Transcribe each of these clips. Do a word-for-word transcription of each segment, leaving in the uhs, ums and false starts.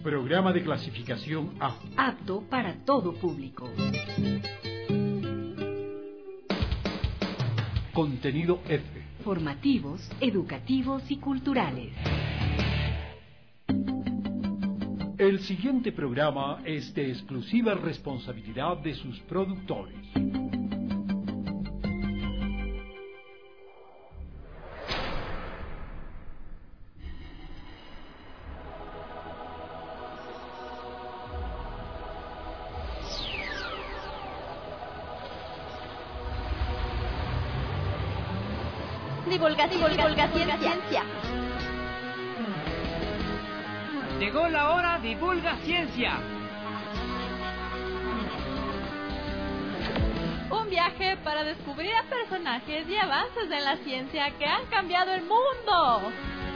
Programa de clasificación A. Apto para todo público. Contenido F. Formativos, educativos y culturales. El siguiente programa es de exclusiva responsabilidad de sus productores. Divulgación, divulgación, ciencia. Llegó la hora, divulga ciencia. Un viaje para descubrir a personajes y avances en la ciencia que han cambiado el mundo.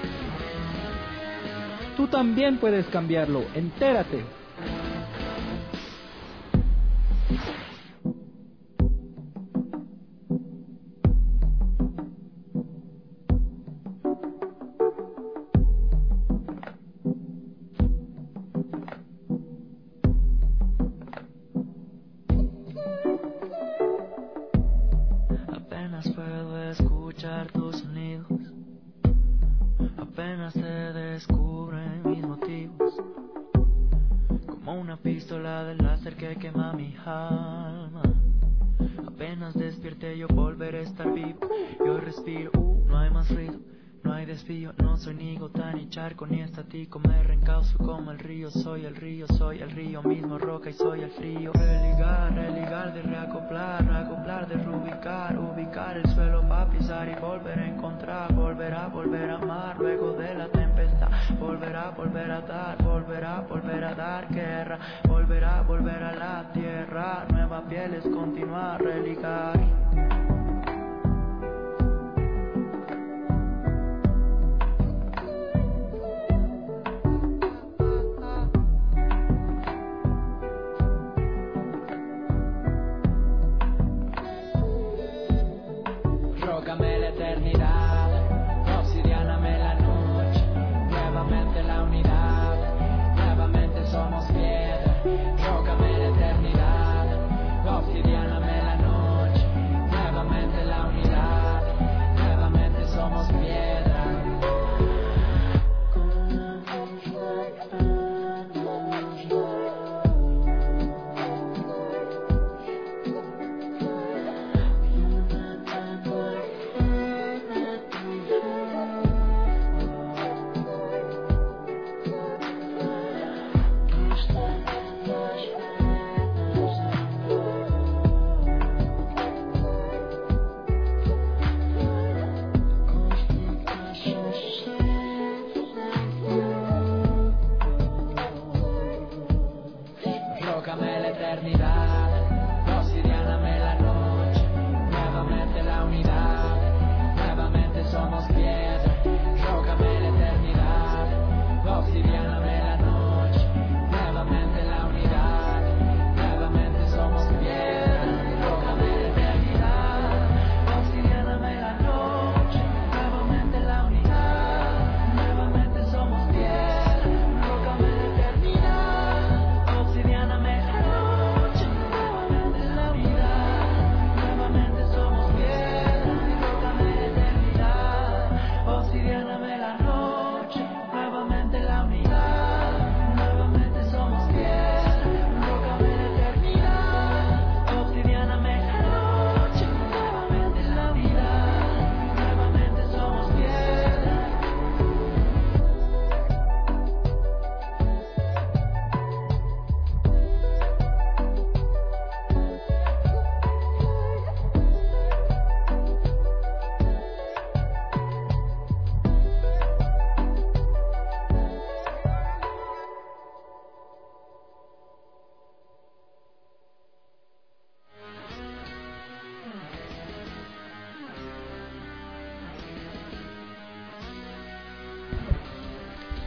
Tú también puedes cambiarlo, entérate. Con estático me reencauzo como el río. Soy el río, soy el río mismo, roca y soy el frío. Religar, religar de reacoplar, reacoplar de reubicar, ubicar el suelo para pisar y volver a encontrar. Volver a volver a amar luego de la tempestad. Volver a volver a dar, volver a volver a dar guerra. Volver a volver a la tierra, nueva piel es continuar, religar. Nuevamente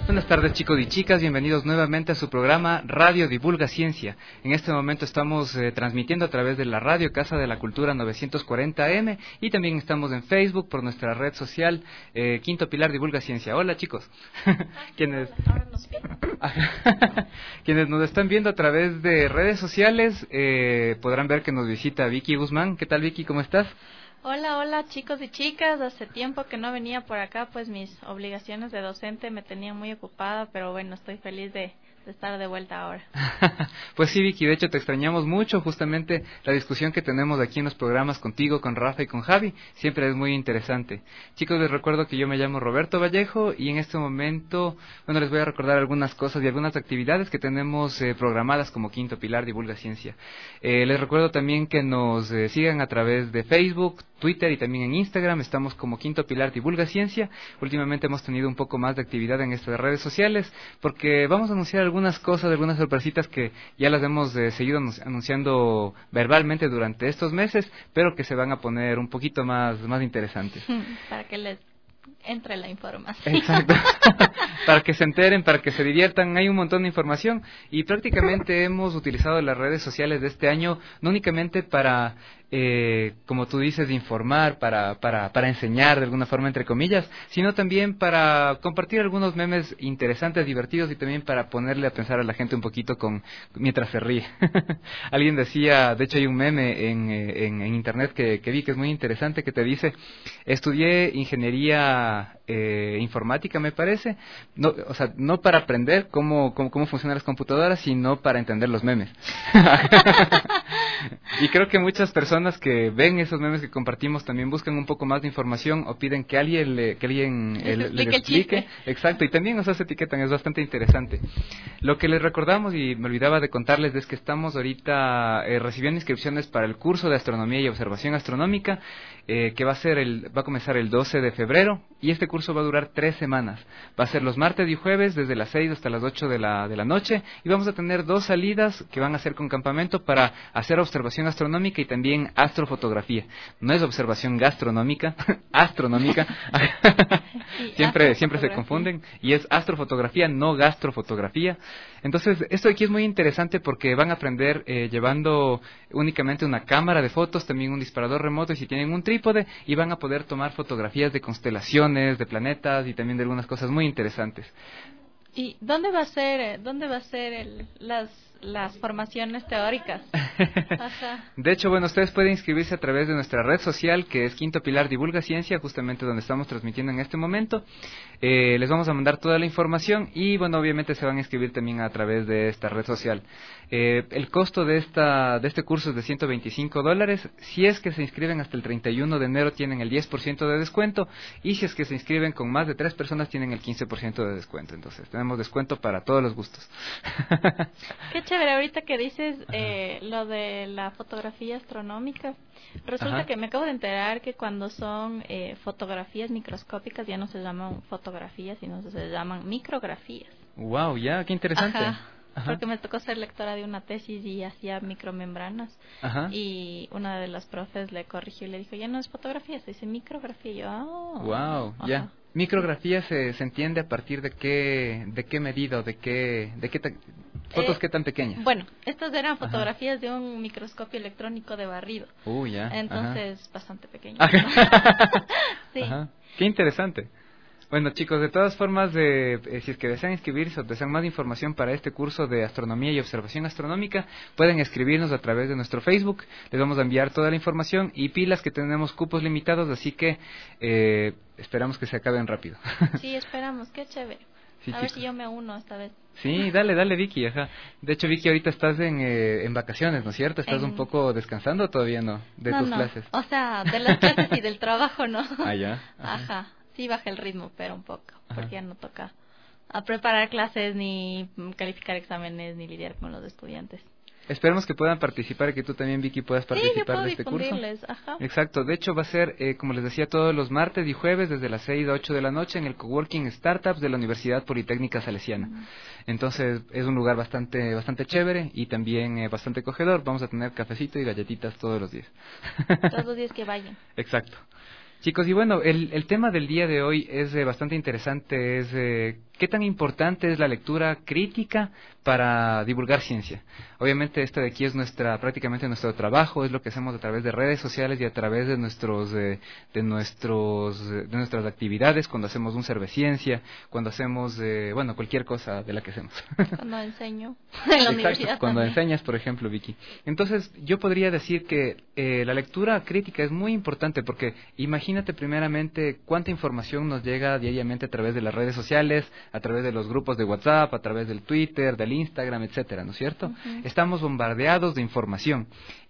Buenas tardes, chicos y chicas, bienvenidos nuevamente a su programa Radio Divulga Ciencia. En este momento estamos eh, transmitiendo a través de la radio Casa de la Cultura novecientos cuarenta A M y también estamos en Facebook por nuestra red social eh, Quinto Pilar Divulga Ciencia. Hola, chicos. quienes, quienes nos están viendo a través de redes sociales eh, podrán ver que nos visita Vicky Guzmán. ¿Qué tal, Vicky? ¿Cómo estás? Hola, hola chicos y chicas, hace tiempo que no venía por acá, pues mis obligaciones de docente me tenían muy ocupada, pero bueno, estoy feliz de, de estar de vuelta ahora. Pues sí, Vicky, de hecho te extrañamos mucho, justamente la discusión que tenemos aquí en los programas contigo, con Rafa y con Javi, siempre es muy interesante. Chicos, les recuerdo que yo me llamo Roberto Vallejo y en este momento, bueno, les voy a recordar algunas cosas y algunas actividades que tenemos eh, programadas como Quinto Pilar Divulga Ciencia. Eh, les recuerdo también que nos eh, sigan a través de Facebook, Twitter y también en Instagram, estamos como Quinto Pilar Divulga Ciencia. Últimamente hemos tenido un poco más de actividad en estas redes sociales porque vamos a anunciar algunas cosas, algunas sorpresitas que ya las hemos eh, seguido anunciando verbalmente durante estos meses, pero que se van a poner un poquito más, más interesantes. Para que les entre la información. Exacto. Para que se enteren, para que se diviertan, hay un montón de información y prácticamente hemos utilizado las redes sociales de este año no únicamente para, eh, como tú dices, informar, para, para, para enseñar de alguna forma entre comillas, sino también para compartir algunos memes interesantes, divertidos y también para ponerle a pensar a la gente un poquito con mientras se ríe. Alguien decía, de hecho hay un meme en, en, en internet que, que vi que es muy interesante que te dice, estudié ingeniería eh, informática me parece, no, o sea, no para aprender cómo, cómo, cómo funcionan las computadoras, sino para entender los memes. Y creo que muchas personas que ven esos memes que compartimos también buscan un poco más de información o piden que alguien le, que alguien les, le, explique, les explique. Exacto, y también nos hace etiquetan, es bastante interesante. Lo que les recordamos, y me olvidaba de contarles, es que estamos ahorita eh, recibiendo inscripciones para el curso de Astronomía y Observación Astronómica, eh, que va a ser el, va a comenzar el doce de febrero, y este curso va a durar tres semanas. Va a ser los martes y jueves desde las seis hasta las ocho de la, de la noche, y vamos a tener dos salidas que van a ser con campamento para hacer observación astronómica y también astrofotografía. No es observación gastronómica, astronómica. siempre siempre se confunden, y es astrofotografía, no gastrofotografía. Entonces, esto aquí es muy interesante porque van a aprender eh, llevando únicamente una cámara de fotos, también un disparador remoto y si tienen un trípode, y van a poder tomar fotografías de constelaciones, de planetas y también de algunas cosas muy interesantes. ¿Y dónde va a ser, dónde va a ser el, las las formaciones teóricas? Ajá. De hecho, bueno, ustedes pueden inscribirse a través de nuestra red social, que es Quinto Pilar Divulga Ciencia, justamente donde estamos transmitiendo en este momento. Eh, les vamos a mandar toda la información y, bueno, obviamente se van a inscribir también a través de esta red social. Eh, el costo de esta de este curso es de ciento veinticinco dólares. Si es que se inscriben hasta el treinta y uno de enero, tienen el diez por ciento de descuento. Y si es que se inscriben con más de tres personas, tienen el quince por ciento de descuento. Entonces, tenemos descuento para todos los gustos. Qué chévere, ahorita que dices eh, lo de la fotografía astronómica, resulta Ajá. que me acabo de enterar que cuando son eh, fotografías microscópicas ya no se llaman fotografías, sino se llaman micrografías. Wow, ya, qué interesante. Ajá. Ajá. Porque me tocó ser lectora de una tesis y hacía micromembranas. Ajá. Y una de las profes le corrigió y le dijo, ya no es fotografía, se dice micrografía. Y yo, oh. Wow, Ajá. ya. Micrografía se, se entiende a partir de qué de qué medida, de qué de qué ta, fotos eh, qué tan pequeñas. Bueno, estas eran fotografías Ajá. de un microscopio electrónico de barrido. Uh, ya. Entonces, Ajá. bastante pequeño. Sí. Ajá. Qué interesante. Bueno, chicos, de todas formas, de, eh, si es que desean inscribirse o desean más información para este curso de Astronomía y Observación Astronómica, pueden escribirnos a través de nuestro Facebook. Les vamos a enviar toda la información y pilas que tenemos cupos limitados, así que eh, esperamos que se acaben rápido. Sí, esperamos. Qué chévere. Sí, a chicos. Ver si yo me uno esta vez. Sí, dale, dale, Vicky. Ajá. De hecho, Vicky, ahorita estás en, eh, en vacaciones, ¿no es cierto? ¿Estás en... un poco descansando o todavía no? De no, tus no. clases. O sea, de las clases y del trabajo, ¿no? Ah, ya. Ajá. Ajá. Sí baja el ritmo, pero un poco, Ajá. porque ya no toca a preparar clases, ni calificar exámenes, ni lidiar con los estudiantes. Esperemos que puedan participar y que tú también, Vicky, puedas participar sí, yo puedo de este curso. Ajá. Exacto, de hecho va a ser, eh, como les decía, todos los martes y jueves desde las seis a ocho de la noche en el Coworking Startups de la Universidad Politécnica Salesiana. Uh-huh. Entonces es un lugar bastante bastante chévere y también eh, bastante acogedor. Vamos a tener cafecito y galletitas todos los días. Todos los días que vayan. Exacto. Chicos, y bueno, el, el tema del día de hoy es eh, bastante interesante, es eh, qué ¿qué tan importante es la lectura crítica para divulgar ciencia? Obviamente esto de aquí es nuestra prácticamente nuestro trabajo, es lo que hacemos a través de redes sociales y a través de nuestros eh, de nuestros de nuestras actividades, cuando hacemos un Cerveciencia, cuando hacemos eh, bueno cualquier cosa de la que hacemos. Cuando enseño en la Exacto, universidad cuando también. enseñas, por ejemplo, Vicky. Entonces, yo podría decir que eh, la lectura crítica es muy importante porque imagínate primeramente cuánta información nos llega diariamente a través de las redes sociales, a través de los grupos de WhatsApp, a través del Twitter, del Instagram, etcétera, ¿no es cierto? Uh-huh. Estamos bombardeados de información.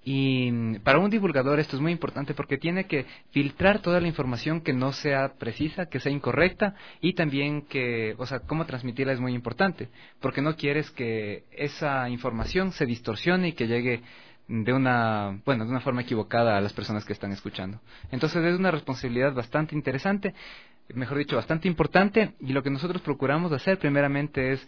Y para un divulgador esto es muy importante porque tiene que filtrar toda la información que no sea precisa, que sea incorrecta y también que, o sea, cómo transmitirla es muy importante porque no quieres que esa información se distorsione y que llegue de una, bueno, de una forma equivocada a las personas que están escuchando. Entonces es una responsabilidad bastante interesante, mejor dicho, bastante importante, y lo que nosotros procuramos hacer primeramente es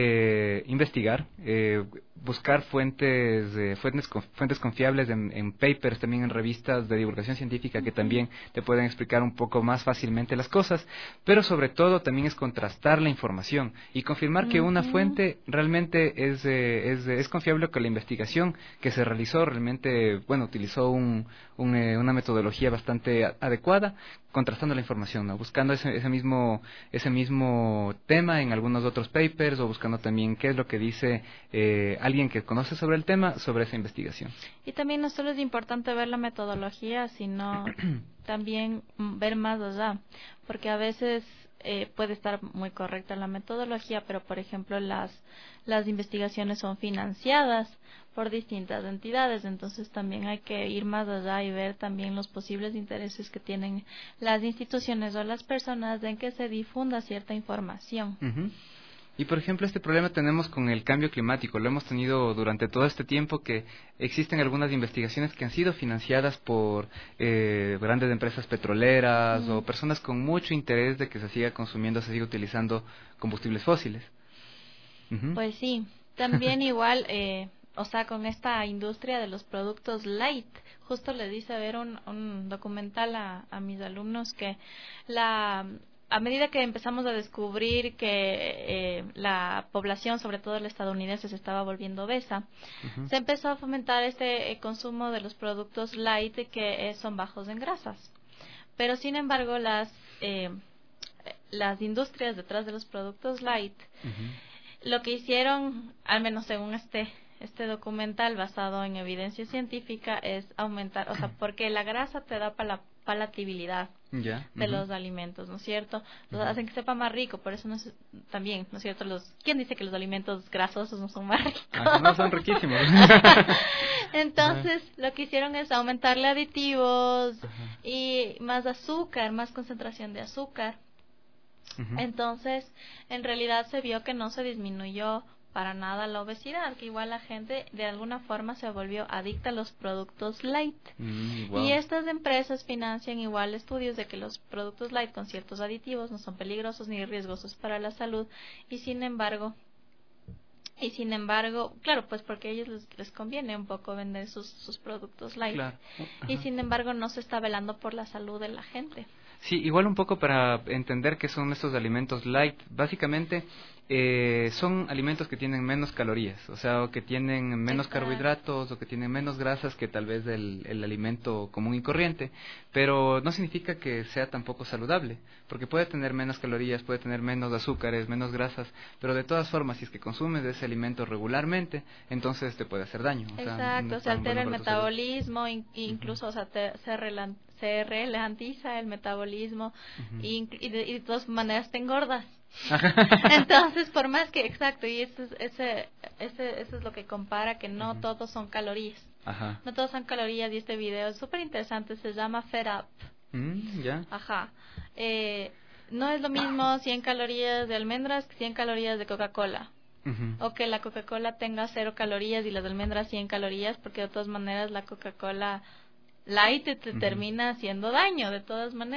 eh, investigar, eh, buscar fuentes eh, fuentes, fuentes confiables en, en papers, también en revistas de divulgación científica que también te pueden explicar un poco más fácilmente las cosas, pero sobre todo también es contrastar la información y confirmar uh-huh. que una fuente realmente es, eh, es, es confiable, que la investigación que se realizó realmente, bueno, utilizó un, un, eh, una metodología bastante a- adecuada, contrastando la información, ¿no? Buscando ese, ese mismo ese mismo tema en algunos otros papers o buscando también qué es lo que dice eh, alguien que conoce sobre el tema, sobre esa investigación. Y también no solo es importante ver la metodología, sino también ver más allá, porque a veces eh, puede estar muy correcta la metodología, pero por ejemplo las las investigaciones son financiadas por distintas entidades, entonces también hay que ir más allá y ver también los posibles intereses que tienen las instituciones o las personas en que se difunda cierta información. Uh-huh. Y por ejemplo este problema tenemos con el cambio climático, lo hemos tenido durante todo este tiempo, que existen algunas investigaciones que han sido financiadas por eh, grandes empresas petroleras uh-huh. o personas con mucho interés de que se siga consumiendo, se siga utilizando combustibles fósiles. Uh-huh. Pues sí, también igual, eh, o sea, con esta industria de los productos light, justo les hice ver un, un documental a, a mis alumnos que la a medida que empezamos a descubrir que eh, la población, sobre todo la estadounidense, se estaba volviendo obesa, uh-huh. se empezó a fomentar este eh, consumo de los productos light que eh, son bajos en grasas. Pero sin embargo, las eh, las industrias detrás de los productos light uh-huh. lo que hicieron, al menos según este este documental basado en evidencia científica, es aumentar, o sea, porque la grasa te da para la palatabilidad yeah. de uh-huh. los alimentos, ¿no es cierto? Los uh-huh. hacen que sepa más rico, por eso no es, también, ¿no es cierto? Los ¿quién dice que los alimentos grasosos no son más ricos? Ah, no, son riquísimos. Entonces, uh-huh. lo que hicieron es aumentarle aditivos uh-huh. y más azúcar, más concentración de azúcar. Uh-huh. Entonces, en realidad se vio que no se disminuyó para nada la obesidad, que igual la gente de alguna forma se volvió adicta a los productos light. Mm, wow. Y estas empresas financian igual estudios de que los productos light con ciertos aditivos no son peligrosos ni riesgosos para la salud, y sin embargo, y sin embargo, claro, pues porque a ellos les, les conviene un poco vender sus, sus productos light. Claro. Y sin embargo no se está velando por la salud de la gente. Sí, igual un poco para entender qué son estos alimentos light. Básicamente eh, son alimentos que tienen menos calorías, o sea, o que tienen menos Exacto. carbohidratos o que tienen menos grasas que tal vez el, el alimento común y corriente, pero no significa que sea tampoco saludable, porque puede tener menos calorías, puede tener menos azúcares, menos grasas, pero de todas formas, si es que consumes ese alimento regularmente, entonces te puede hacer daño. O Exacto, sea, no se altera bueno el metabolismo, in, incluso uh-huh. o sea, te, se relan se ralentiza el metabolismo uh-huh. y, y, de, y de todas maneras te engordas. Entonces, por más que, exacto, y eso es, ese, ese, eso es lo que compara, que no uh-huh. todos son calorías. Ajá. No todos son calorías, y este video es súper interesante, se llama Fed Up. Mm, yeah. Ajá. Eh, no es lo mismo cien calorías de almendras que cien calorías de Coca-Cola. Uh-huh. O que la Coca-Cola tenga cero calorías y las almendras cien calorías, porque de todas maneras la Coca-Cola light te, te uh-huh. termina haciendo daño de todas maneras.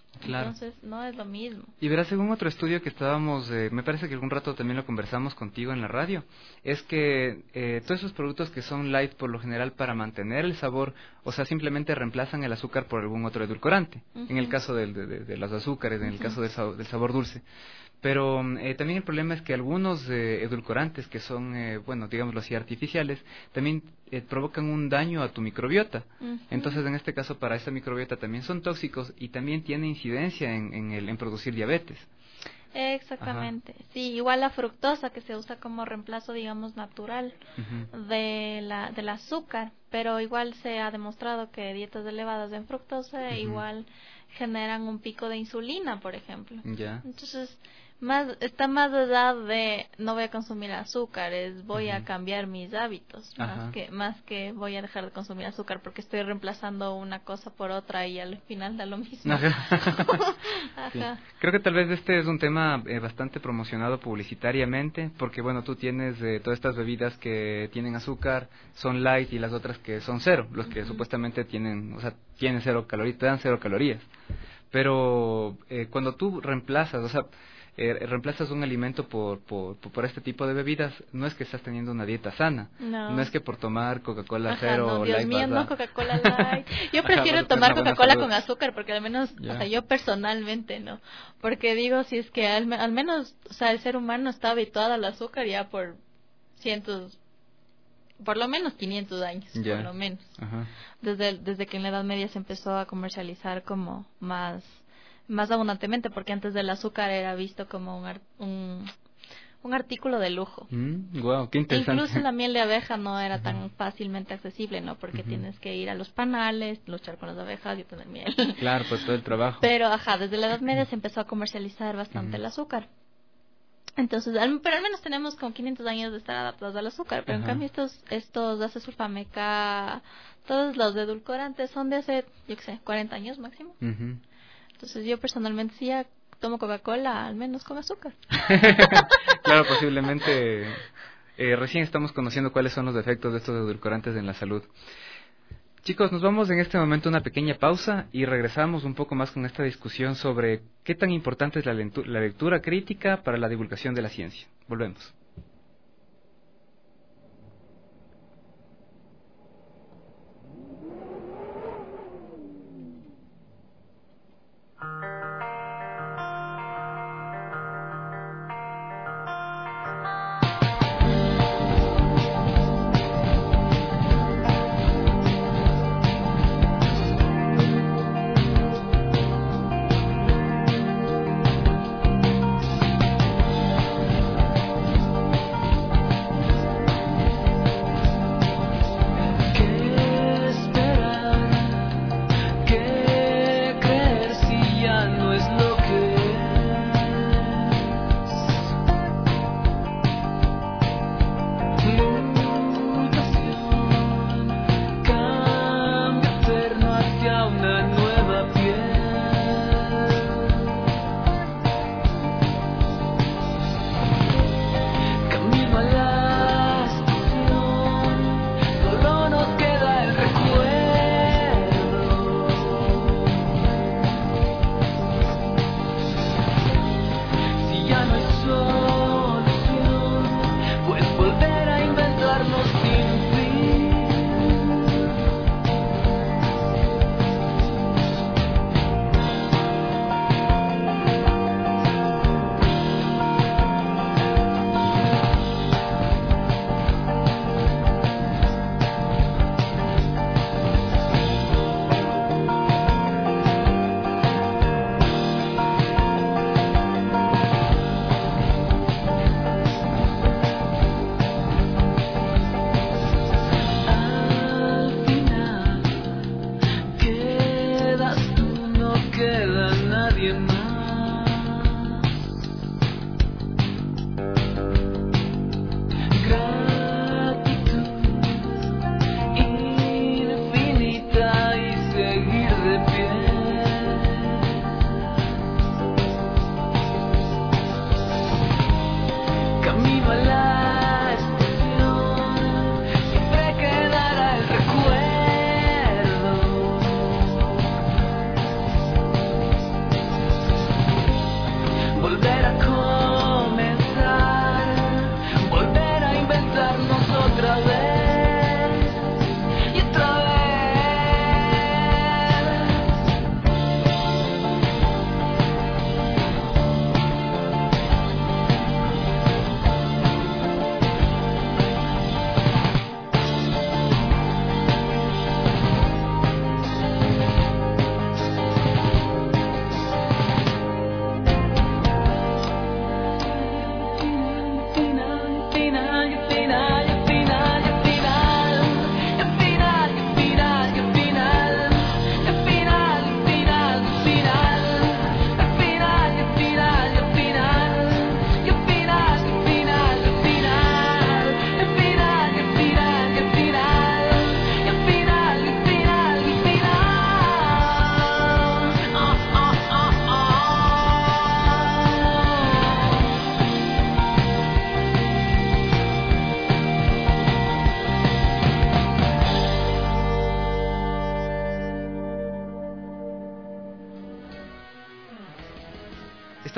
Claro. Entonces, no es lo mismo. Y verás, según otro estudio que estábamos, eh, me parece que algún rato también lo conversamos contigo en la radio, es que eh, todos esos productos que son light por lo general para mantener el sabor, o sea, simplemente reemplazan el azúcar por algún otro edulcorante, uh-huh. en el caso del, de, de, de los azúcares, en el uh-huh. caso del sabor, del sabor dulce. Pero eh, también el problema es que algunos eh, edulcorantes que son, eh, bueno, digámoslo así, artificiales, también eh, provocan un daño a tu microbiota. Uh-huh. Entonces, en este caso, para esa microbiota también son tóxicos y también tiene incidencia en, en, el, en producir diabetes. Exactamente. Ajá. Sí, igual la fructosa que se usa como reemplazo, digamos, natural uh-huh. de la del azúcar, pero igual se ha demostrado que dietas elevadas en fructosa uh-huh. igual generan un pico de insulina, por ejemplo. Ya. Entonces, más está más de edad de no voy a consumir azúcar, es voy uh-huh. a cambiar mis hábitos, Ajá. más que más que voy a dejar de consumir azúcar porque estoy reemplazando una cosa por otra y al final da lo mismo. Ajá. Ajá. Sí. Creo que tal vez este es un tema eh, bastante promocionado publicitariamente, porque bueno, tú tienes eh, todas estas bebidas que tienen azúcar, son light, y las otras que son cero, los que uh-huh. supuestamente tienen, o sea, tienen cero calorías, te dan cero calorías. Pero eh, cuando tú reemplazas, o sea, Eh, reemplazas un alimento por, por por este tipo de bebidas, no es que estás teniendo una dieta sana, no, no es que por tomar Coca-Cola Ajá, cero no, o Dios light mío, vas a... no Coca-Cola light. Yo prefiero Ajá, tomar Coca-Cola con azúcar porque al menos, yeah. o sea, yo personalmente no, porque digo, si es que al, al menos, o sea, el ser humano está habituado al azúcar ya por cientos, por lo menos quinientos años, yeah. por lo menos. Ajá. Desde desde que en la Edad Media se empezó a comercializar como más más abundantemente, porque antes del azúcar era visto como un ar- un, un artículo de lujo. Mm, wow, qué interesante. Incluso la miel de abeja no era uh-huh. tan fácilmente accesible, ¿no? Porque uh-huh. tienes que ir a los panales, luchar con las abejas y tener miel. Claro, pues todo el trabajo. Pero, ajá, desde la Edad Media se empezó a comercializar bastante uh-huh. el azúcar. Entonces, al, pero al menos tenemos como quinientos años de estar adaptados al azúcar. Pero uh-huh. en cambio estos, estos acesulfameca, todos los edulcorantes son de hace, yo qué sé, cuarenta años máximo. Uh-huh. Entonces yo personalmente sí ya tomo Coca-Cola, al menos con azúcar. Claro, posiblemente eh, recién estamos conociendo cuáles son los efectos de estos edulcorantes en la salud. Chicos, nos vamos en este momento a una pequeña pausa y regresamos un poco más con esta discusión sobre qué tan importante es la, lentu- la lectura crítica para la divulgación de la ciencia. Volvemos.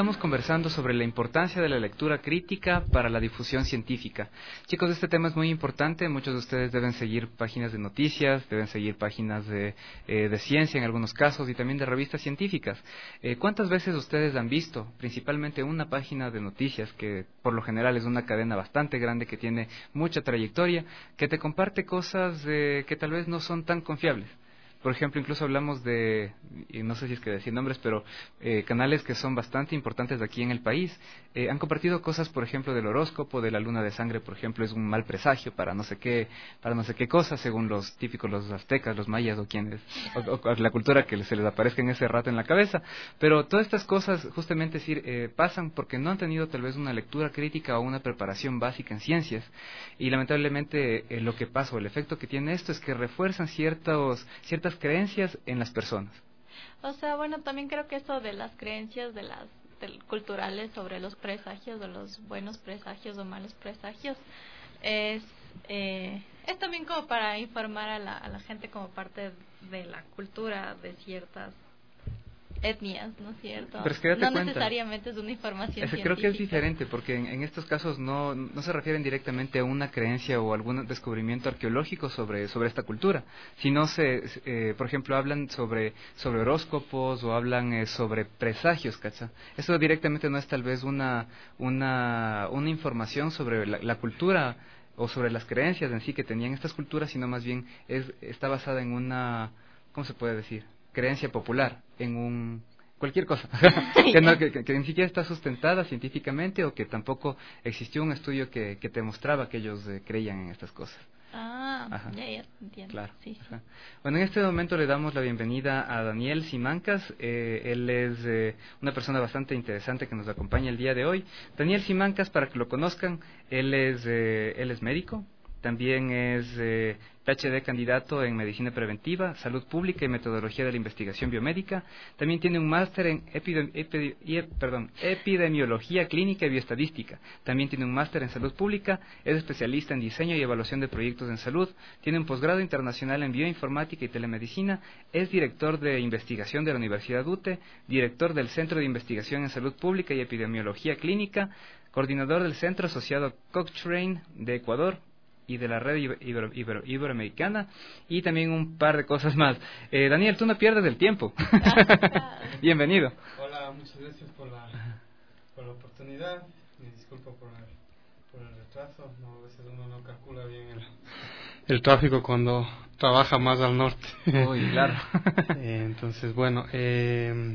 estamos conversando sobre la importancia de la lectura crítica para la difusión científica. Chicos, este tema es muy importante. Muchos de ustedes deben seguir páginas de noticias, deben seguir páginas de, eh, de ciencia en algunos casos y también de revistas científicas. Eh, ¿Cuántas veces ustedes han visto, principalmente una página de noticias que por lo general es una cadena bastante grande que tiene mucha trayectoria, que te comparte cosas eh, que tal vez no son tan confiables? Por ejemplo, incluso hablamos de, y no sé si es que decir nombres, pero eh, canales que son bastante importantes de aquí en el país, eh, han compartido cosas, por ejemplo, del horóscopo, de la luna de sangre, por ejemplo, es un mal presagio para no sé qué, para no sé qué cosas, según los típicos, los aztecas, los mayas o quienes, o, o la cultura que se les aparezca en ese rato en la cabeza. Pero todas estas cosas, justamente decir, eh, pasan porque no han tenido tal vez una lectura crítica o una preparación básica en ciencias. Y lamentablemente eh, lo que pasa, o el efecto que tiene esto, es que refuerzan ciertos, ciertas creencias en las personas. O sea, bueno, también creo que esto de las creencias de las de, culturales sobre los presagios, de los buenos presagios o malos presagios, es eh, es también como para informar a la, a la gente como parte de la cultura de ciertas etnias, ¿no es cierto? Pero es que date no cuenta, necesariamente es una información es que científica. creo que es diferente, porque en, en estos casos no, no se refieren directamente a una creencia o algún descubrimiento arqueológico sobre, sobre esta cultura, sino se, eh, por ejemplo, hablan sobre, sobre horóscopos o hablan eh, sobre presagios, ¿cacha? Eso directamente no es tal vez una, una, una información sobre la, la cultura o sobre las creencias en sí que tenían estas culturas, sino más bien es, está basada en una, ¿cómo se puede decir?, creencia popular, en un cualquier cosa que, no, que, que, que ni siquiera está sustentada científicamente o que tampoco existió un estudio que, que te mostraba que ellos eh, creían en estas cosas. Ah, Ajá. ya, ya entiendo. Claro. Sí, sí. Bueno, en este momento le damos la bienvenida a Daniel Simancas. Eh, él es eh, una persona bastante interesante que nos acompaña el día de hoy. Daniel Simancas, para que lo conozcan, él es, eh, él es médico. También es eh, P H D candidato en Medicina Preventiva, Salud Pública y Metodología de la Investigación Biomédica. También tiene un máster en epidem epid ep perdón, Epidemiología Clínica y Bioestadística. También tiene un máster en Salud Pública, es especialista en diseño y evaluación de proyectos en salud. Tiene un posgrado internacional en Bioinformática y Telemedicina. Es director de investigación de la Universidad U T E, director del Centro de Investigación en Salud Pública y Epidemiología Clínica, coordinador del Centro Asociado Cochrane de Ecuador y de la red ibero, ibero, iberoamericana, y también un par de cosas más. Eh, Daniel, tú no pierdes el tiempo. Bienvenido. Hola, muchas gracias por la, por la oportunidad. Me disculpo por el, por el retraso. No, a veces uno no calcula bien el, el tráfico cuando trabaja más al norte. Uy, claro. eh, entonces, bueno, eh,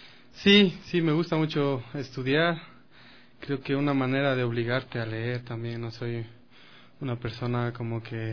sí, sí, me gusta mucho estudiar. Creo que una manera de obligarte a leer también. No soy una persona como que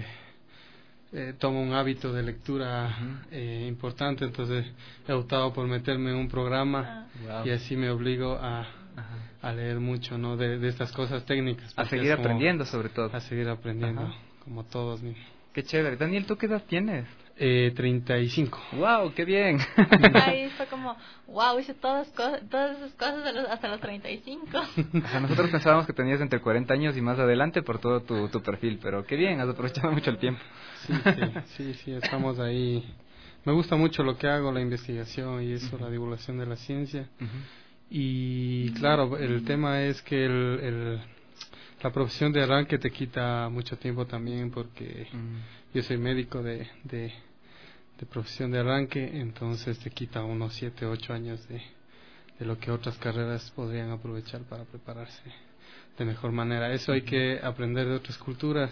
eh, toma un hábito de lectura uh-huh. eh, importante, entonces he optado por meterme en un programa uh-huh. y así me obligo a, uh-huh. a leer mucho, ¿no? de, de estas cosas técnicas. A seguir aprendiendo sobre todo. A seguir aprendiendo, uh-huh. como todos mismos. Qué chévere. Daniel, ¿tú qué edad tienes? Eh, treinta y cinco. ¡Wow! ¡Qué bien! Ahí fue como, wow, hice todas, co todas esas cosas de los, hasta los treinta y cinco. O sea, nosotros pensábamos que tenías entre cuarenta años y más adelante por todo tu, tu perfil, pero qué bien, has aprovechado mucho el tiempo. Sí, sí, sí, sí, estamos ahí. Me gusta mucho lo que hago, la investigación y eso, uh-huh. la divulgación de la ciencia. Uh-huh. Y claro, el tema es que el... el la profesión de arranque te quita mucho tiempo también porque mm. yo soy médico de, de, de profesión de arranque, entonces te quita unos siete, ocho años de, de lo que otras carreras podrían aprovechar para prepararse de mejor manera. Eso hay que aprender de otras culturas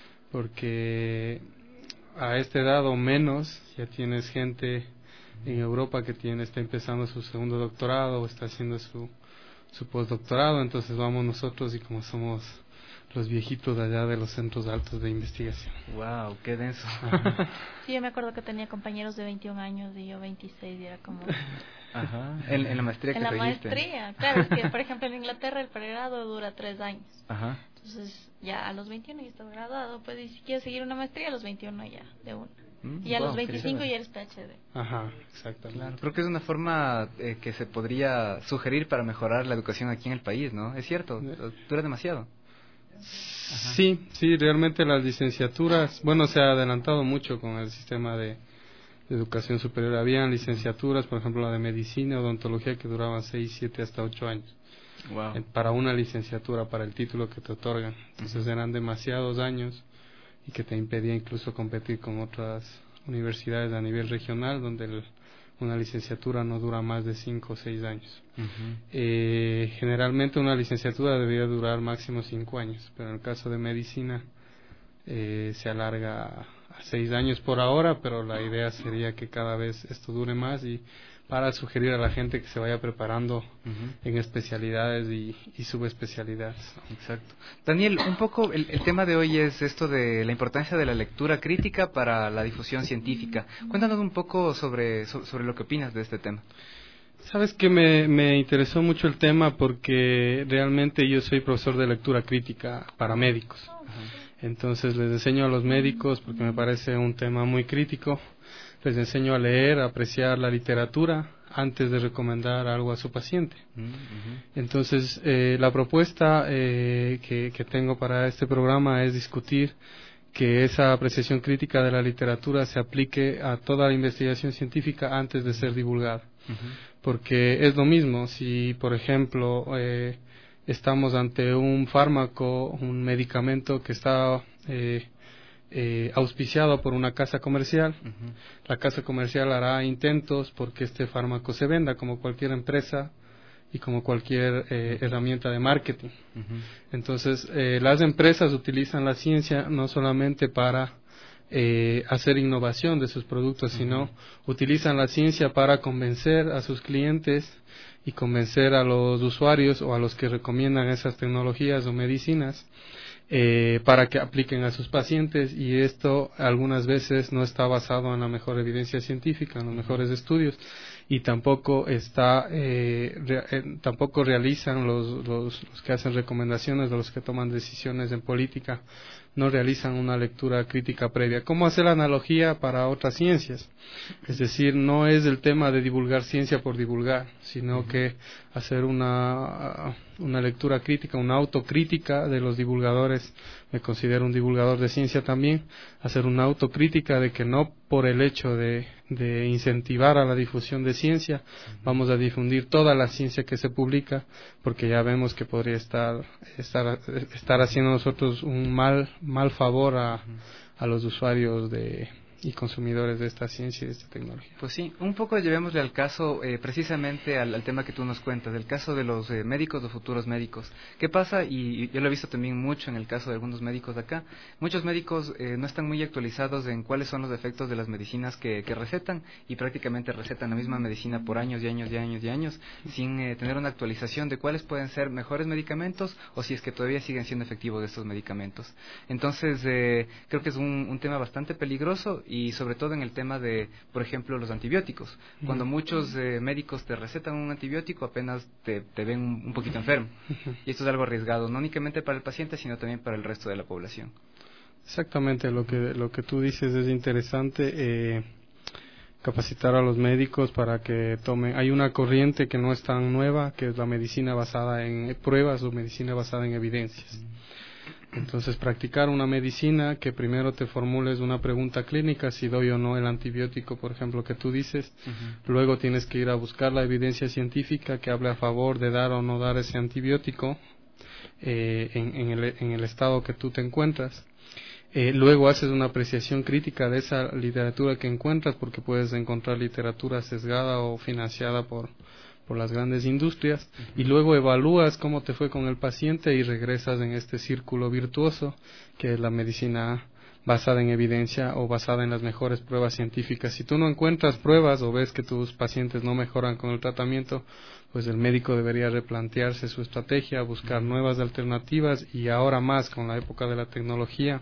porque a esta edad o menos ya tienes gente en Europa que tiene está empezando su segundo doctorado o está haciendo su su postdoctorado, entonces vamos nosotros y como somos los viejitos de allá de los centros altos de investigación. Wow, qué denso. Sí, yo me acuerdo que tenía compañeros de veintiún años y yo veintiséis y era como... Ajá, en, en la maestría que En la seguiste. maestría, claro, es que por ejemplo en Inglaterra el pregrado dura tres años. Ajá. Entonces ya a los veintiuno ya estaba graduado, pues y si quieres seguir una maestría a los veintiuno ya, de una. Mm, y a wow, los veinticinco ya eres P H D. Ajá, exactamente. Claro, creo que es una forma eh, que se podría sugerir para mejorar la educación aquí en el país, ¿no? Es cierto, dura demasiado. Ajá. Sí, sí, realmente las licenciaturas, bueno, se ha adelantado mucho con el sistema de, de educación superior. Habían licenciaturas, por ejemplo la de medicina, odontología, que duraban seis, siete, hasta ocho años. Wow. Para una licenciatura, para el título que te otorgan. Entonces uh-huh. eran demasiados años y que te impedía incluso competir con otras universidades a nivel regional, donde el, una licenciatura no dura más de cinco o seis años. Uh-huh. Eh, generalmente una licenciatura debería durar máximo cinco años, pero en el caso de medicina eh, se alarga a seis años por ahora, pero la idea sería que cada vez esto dure más, y para sugerir a la gente que se vaya preparando uh-huh. en especialidades y, y subespecialidades. Exacto. Daniel, un poco el, el tema de hoy es esto de la importancia de la lectura crítica para la difusión científica. Cuéntanos un poco sobre, sobre lo que opinas de este tema. Sabes que me, me interesó mucho el tema porque realmente yo soy profesor de lectura crítica para médicos. Uh-huh. Entonces les enseño a los médicos, porque me parece un tema muy crítico, les enseño a leer, a apreciar la literatura antes de recomendar algo a su paciente. Uh-huh. Entonces, eh, la propuesta eh, que, que tengo para este programa es discutir que esa apreciación crítica de la literatura se aplique a toda la investigación científica antes de ser divulgada. Uh-huh. Porque es lo mismo si, por ejemplo, eh, estamos ante un fármaco, un medicamento que está eh, Eh, auspiciado por una casa comercial. Uh-huh. La casa comercial hará intentos porque este fármaco se venda, como cualquier empresa y como cualquier eh, uh-huh. herramienta de marketing. Uh-huh. Entonces, eh, las empresas utilizan la ciencia no solamente para eh, hacer innovación de sus productos, uh-huh. sino utilizan la ciencia para convencer a sus clientes y convencer a los usuarios o a los que recomiendan esas tecnologías o medicinas Eh, para que apliquen a sus pacientes, y esto algunas veces no está basado en la mejor evidencia científica, en los mejores estudios, y tampoco está eh, re, eh, tampoco realizan los, los, los que hacen recomendaciones, los que toman decisiones en política, no realizan una lectura crítica previa. ¿Cómo hacer la analogía para otras ciencias? Es decir, no es el tema de divulgar ciencia por divulgar, sino que hacer una, una lectura crítica, una autocrítica de los divulgadores. Me considero un divulgador de ciencia también. Hacer una autocrítica de que no por el hecho de, de incentivar a la difusión de ciencia vamos a difundir toda la ciencia que se publica, porque ya vemos que podría estar estar, estar haciendo nosotros un mal mal favor a, a los usuarios de y consumidores de esta ciencia y de esta tecnología. Pues sí, un poco llevémosle al caso, eh, precisamente al, al tema que tú nos cuentas, del caso de los eh, médicos o futuros médicos. ¿Qué pasa? Y, y yo lo he visto también mucho en el caso de algunos médicos de acá. Muchos médicos eh, no están muy actualizados en cuáles son los efectos de las medicinas que, que recetan, y prácticamente recetan la misma medicina por años y años y años y años, sin eh, tener una actualización de cuáles pueden ser mejores medicamentos o si es que todavía siguen siendo efectivos estos medicamentos. Entonces, eh, creo que es un, un tema bastante peligroso, y sobre todo en el tema de, por ejemplo, los antibióticos. Cuando muchos eh, médicos te recetan un antibiótico, apenas te, te ven un, un poquito enfermo. Y esto es algo arriesgado, no únicamente para el paciente, sino también para el resto de la población. Exactamente, lo que lo que tú dices es interesante. Eh, capacitar a los médicos para que tomen. Hay una corriente que no es tan nueva, que es la medicina basada en pruebas o medicina basada en evidencias. Entonces, practicar una medicina que primero te formules una pregunta clínica, si doy o no el antibiótico, por ejemplo, que tú dices. Uh-huh. Luego tienes que ir a buscar la evidencia científica que hable a favor de dar o no dar ese antibiótico eh, en, en, el, en el estado que tú te encuentras. Eh, luego haces una apreciación crítica de esa literatura que encuentras, porque puedes encontrar literatura sesgada o financiada por por las grandes industrias, uh-huh. y luego evalúas cómo te fue con el paciente y regresas en este círculo virtuoso que es la medicina basada en evidencia o basada en las mejores pruebas científicas. Si tú no encuentras pruebas o ves que tus pacientes no mejoran con el tratamiento, pues el médico debería replantearse su estrategia, buscar uh-huh. nuevas alternativas, y ahora más con la época de la tecnología.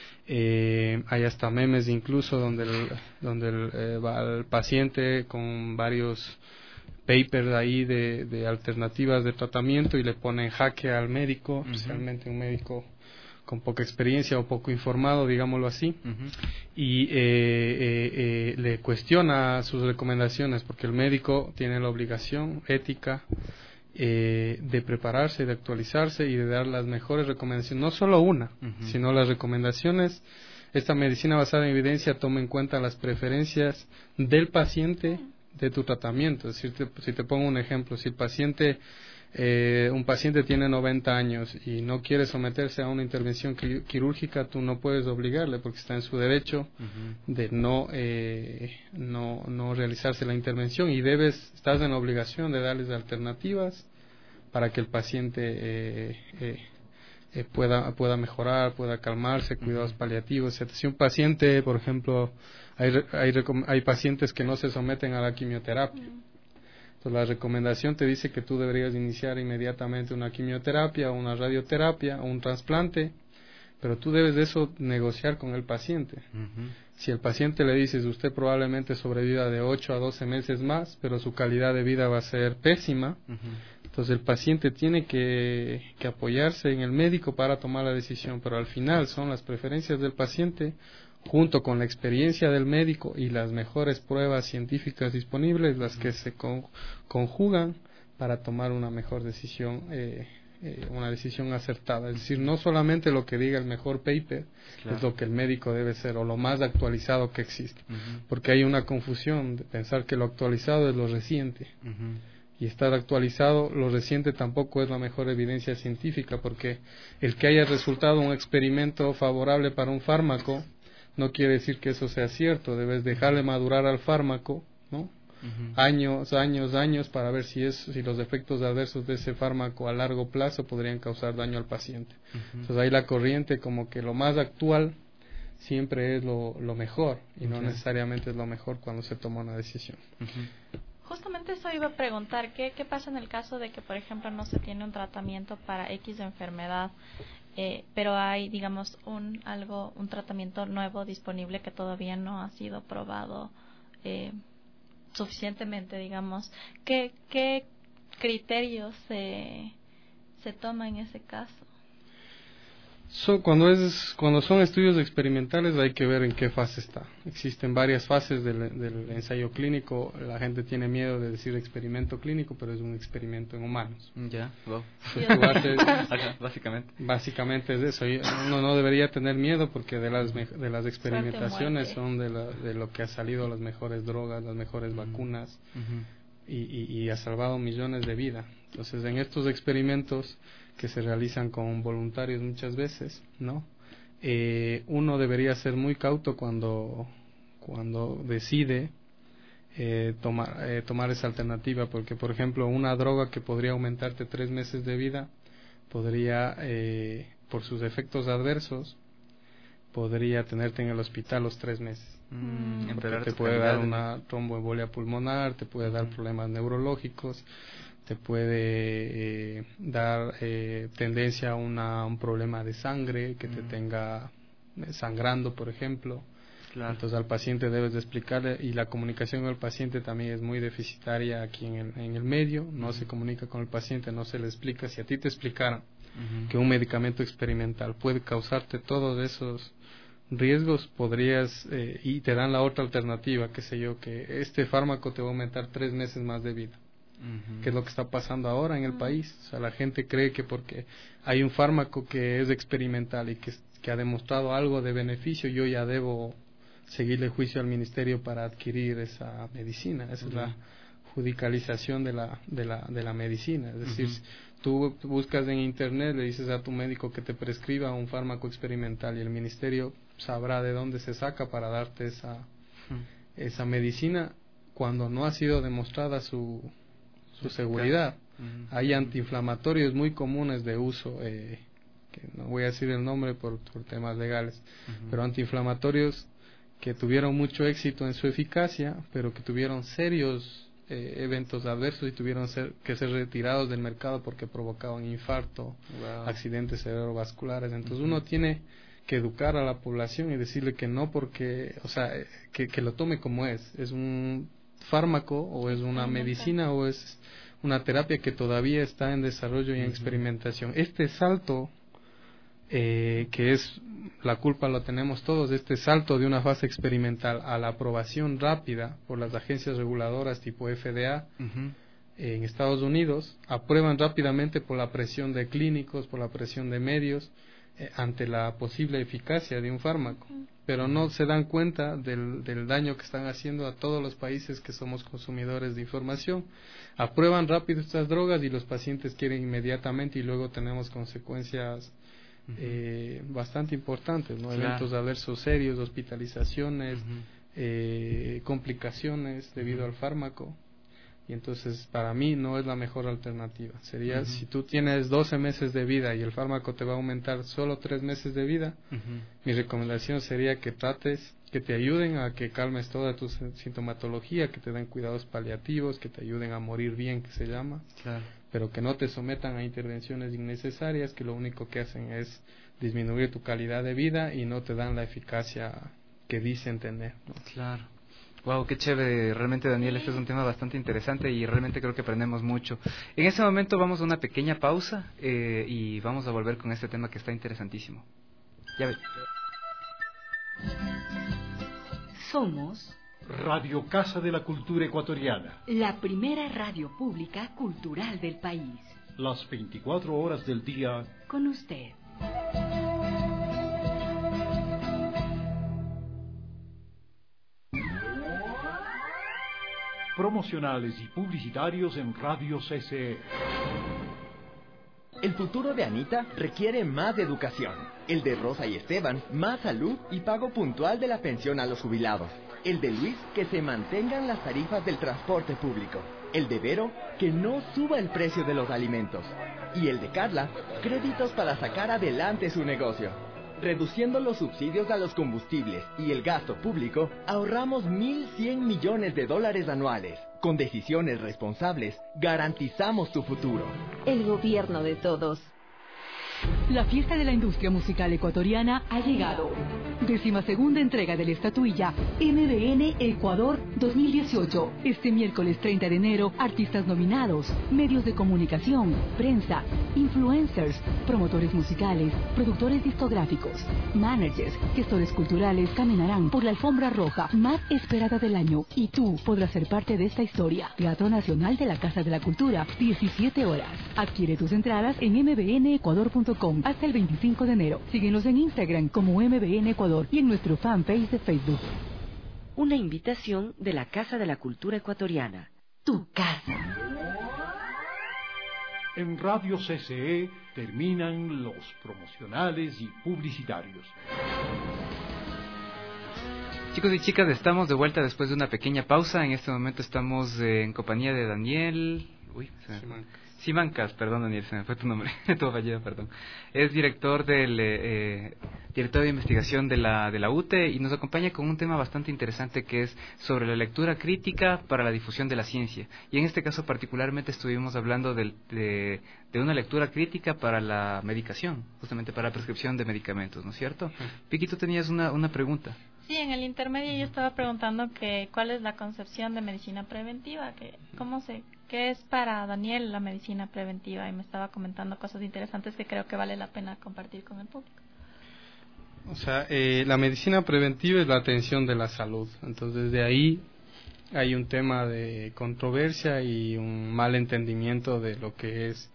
Eh, hay hasta memes incluso donde el, donde el, eh, va el paciente con varios papers ahí de, de alternativas de tratamiento y le pone en jaque al médico, uh-huh. especialmente un médico con poca experiencia o poco informado, digámoslo así, uh-huh. y eh, eh, eh, le cuestiona sus recomendaciones, porque el médico tiene la obligación ética eh, de prepararse, de actualizarse y de dar las mejores recomendaciones, no solo una, uh-huh. sino las recomendaciones esta medicina basada en evidencia toma en cuenta las preferencias del paciente de tu tratamiento. Es decir, te, si te pongo un ejemplo, si el paciente, eh, un paciente tiene noventa años y no quiere someterse a una intervención quirúrgica, tú no puedes obligarle porque está en su derecho uh-huh. de no, eh, no, no realizarse la intervención, y debes, estás en la obligación de darles alternativas para que el paciente eh, eh, eh, pueda pueda mejorar, pueda calmarse, cuidados paliativos, etcétera. Si un paciente, por ejemplo, hay, hay, hay pacientes que no se someten a la quimioterapia, entonces la recomendación te dice que tú deberías iniciar inmediatamente una quimioterapia, una radioterapia, un trasplante, pero tú debes de eso negociar con el paciente. Uh-huh. Si el paciente le dices, usted probablemente sobreviva de ocho a doce meses más, pero su calidad de vida va a ser pésima, uh-huh. entonces el paciente tiene que, que apoyarse en el médico para tomar la decisión, pero al final son las preferencias del paciente junto con la experiencia del médico y las mejores pruebas científicas disponibles las que se con, conjugan para tomar una mejor decisión, eh, eh, una decisión acertada. Es decir, no solamente lo que diga el mejor paper claro. es lo que el médico debe ser, o lo más actualizado que existe, uh-huh. porque hay una confusión de pensar que lo actualizado es lo reciente. Uh-huh. Y estar actualizado, lo reciente tampoco es la mejor evidencia científica, porque el que haya resultado un experimento favorable para un fármaco no quiere decir que eso sea cierto. Debes dejarle madurar al fármaco, ¿no? Uh-huh. Años, años, años, para ver si es, si los efectos adversos de ese fármaco a largo plazo podrían causar daño al paciente. Uh-huh. Entonces ahí la corriente como que lo más actual siempre es lo, lo mejor, y no okay. necesariamente es lo mejor cuando se toma una decisión. Uh-huh. Justamente eso iba a preguntar, ¿qué, qué pasa en el caso de que, por ejemplo, no se tiene un tratamiento para X enfermedad, eh, pero hay, digamos, un algo un tratamiento nuevo disponible que todavía no ha sido probado eh, suficientemente, digamos? ¿Qué, qué criterios se, se toma en ese caso? So, cuando es cuando son estudios experimentales hay que ver en qué fase está. Existen varias fases del, del ensayo clínico. La gente tiene miedo de decir experimento clínico, pero es un experimento en humanos. Ya, yeah, wow. Entonces, Ajá, básicamente. Básicamente es eso. Uno no debería tener miedo porque de las de las experimentaciones son de, la, de lo que ha salido las mejores drogas, las mejores uh-huh. vacunas uh-huh. y, y, y ha salvado millones de vidas. Entonces, en estos experimentos que se realizan con voluntarios muchas veces, ¿no? Eh, uno debería ser muy cauto cuando cuando decide eh, tomar eh, tomar esa alternativa, porque por ejemplo una droga que podría aumentarte tres meses de vida podría eh, por sus efectos adversos podría tenerte en el hospital los tres meses. Mm, porque te puede dar una tromboembolia pulmonar, te puede dar problemas neurológicos, te puede eh, dar eh, tendencia a una, un problema de sangre que mm. te tenga eh, sangrando, por ejemplo. Claro. Entonces al paciente debes de explicarle, y la comunicación con el paciente también es muy deficitaria aquí en el, en el medio. No uh-huh. se comunica con el paciente, no se le explica. Si a ti te explicaran uh-huh. que un medicamento experimental puede causarte todos esos riesgos, podrías eh, y te dan la otra alternativa, qué sé yo, que este fármaco te va a aumentar tres meses más de vida. Uh-huh. Que es lo que está pasando ahora en el uh-huh. país. O sea, la gente cree que porque hay un fármaco que es experimental y que, que ha demostrado algo de beneficio, yo ya debo seguirle juicio al ministerio para adquirir esa medicina. Esa uh-huh. es la judicialización de la de la de la medicina. Es decir, uh-huh. tú buscas en internet, le dices a tu médico que te prescriba un fármaco experimental y el ministerio sabrá de dónde se saca para darte esa uh-huh. esa medicina cuando no ha sido demostrada su su seguridad. Uh-huh. Hay antiinflamatorios muy comunes de uso, eh, que no voy a decir el nombre por, por temas legales, uh-huh. pero antiinflamatorios que tuvieron mucho éxito en su eficacia, pero que tuvieron serios eh, eventos adversos y tuvieron ser, que ser retirados del mercado porque provocaban infarto, wow. accidentes cerebrovasculares. Entonces uh-huh. uno tiene que educar a la población y decirle que no porque, o sea, que, que lo tome como es, es un fármaco o es una medicina o es una terapia que todavía está en desarrollo y en uh-huh. experimentación. Este salto eh, que es la culpa lo tenemos todos, este salto de una fase experimental a la aprobación rápida por las agencias reguladoras tipo F D A uh-huh. en Estados Unidos, aprueban rápidamente por la presión de clínicos, por la presión de medios, eh, ante la posible eficacia de un fármaco, pero no se dan cuenta del, del daño que están haciendo a todos los países que somos consumidores de información. Aprueban rápido estas drogas y los pacientes quieren inmediatamente, y luego tenemos consecuencias uh-huh. eh, bastante importantes, ¿no? Claro. Eventos adversos serios, hospitalizaciones, uh-huh. eh, complicaciones debido uh-huh. al fármaco. Y entonces para mí no es la mejor alternativa. Sería uh-huh. si tú tienes doce meses de vida y el fármaco te va a aumentar solo tres meses de vida, uh-huh. mi recomendación sería que trates, que te ayuden a que calmes toda tu sintomatología, que te den cuidados paliativos, que te ayuden a morir bien, que se llama, claro. pero que no te sometan a intervenciones innecesarias que lo único que hacen es disminuir tu calidad de vida y no te dan la eficacia que dicen tener, ¿no? Claro. Wow, qué chévere, realmente, Daniel, este es un tema bastante interesante y realmente creo que aprendemos mucho. En este momento vamos a una pequeña pausa eh, y vamos a volver con este tema que está interesantísimo. Ya ves. Somos Radio Casa de la Cultura Ecuatoriana, la primera radio pública cultural del país. Las veinticuatro horas del día con usted. Promocionales y publicitarios en Radio C C E. El futuro de Anita requiere más educación. El de Rosa y Esteban, más salud y pago puntual de la pensión a los jubilados. El de Luis, que se mantengan las tarifas del transporte público. El de Vero, que no suba el precio de los alimentos. Y el de Carla, créditos para sacar adelante su negocio. Reduciendo los subsidios a los combustibles y el gasto público, ahorramos mil cien millones de dólares anuales. Con decisiones responsables, garantizamos tu futuro. El gobierno de todos. La fiesta de la industria musical ecuatoriana ha llegado. Décima segunda entrega de la estatuilla M B N Ecuador dos mil dieciocho. Este miércoles treinta de enero, artistas nominados, medios de comunicación, prensa, influencers, promotores musicales, productores discográficos, managers, gestores culturales caminarán por la alfombra roja más esperada del año. Y tú podrás ser parte de esta historia. Teatro Nacional de la Casa de la Cultura, diecisiete horas. Adquiere tus entradas en m b n ecuador punto com hasta el veinticinco de enero. Síguenos en Instagram como M B N Ecuador y en nuestro fanpage de Facebook. Una invitación de la Casa de la Cultura Ecuatoriana. Tu casa. En Radio C C E terminan los promocionales y publicitarios. Chicos y chicas, estamos de vuelta después de una pequeña pausa. En este momento estamos eh, en compañía de Daniel... Uy, se me fue. Simancas, perdón Daniel, se me fue tu nombre, tu apellido, perdón. Es director del eh, director de investigación de la de la U T E y nos acompaña con un tema bastante interesante que es sobre la lectura crítica para la difusión de la ciencia. Y en este caso particularmente estuvimos hablando del, de, de una lectura crítica para la medicación, justamente para la prescripción de medicamentos, ¿no es cierto? Sí. Vicky, tú tenías una, una pregunta. Sí, en el intermedio yo estaba preguntando que cuál es la concepción de medicina preventiva, que cómo se, qué es para Daniel la medicina preventiva, y me estaba comentando cosas interesantes que creo que vale la pena compartir con el público. O sea, eh, la medicina preventiva es la atención de la salud, entonces de ahí hay un tema de controversia y un mal entendimiento de lo que es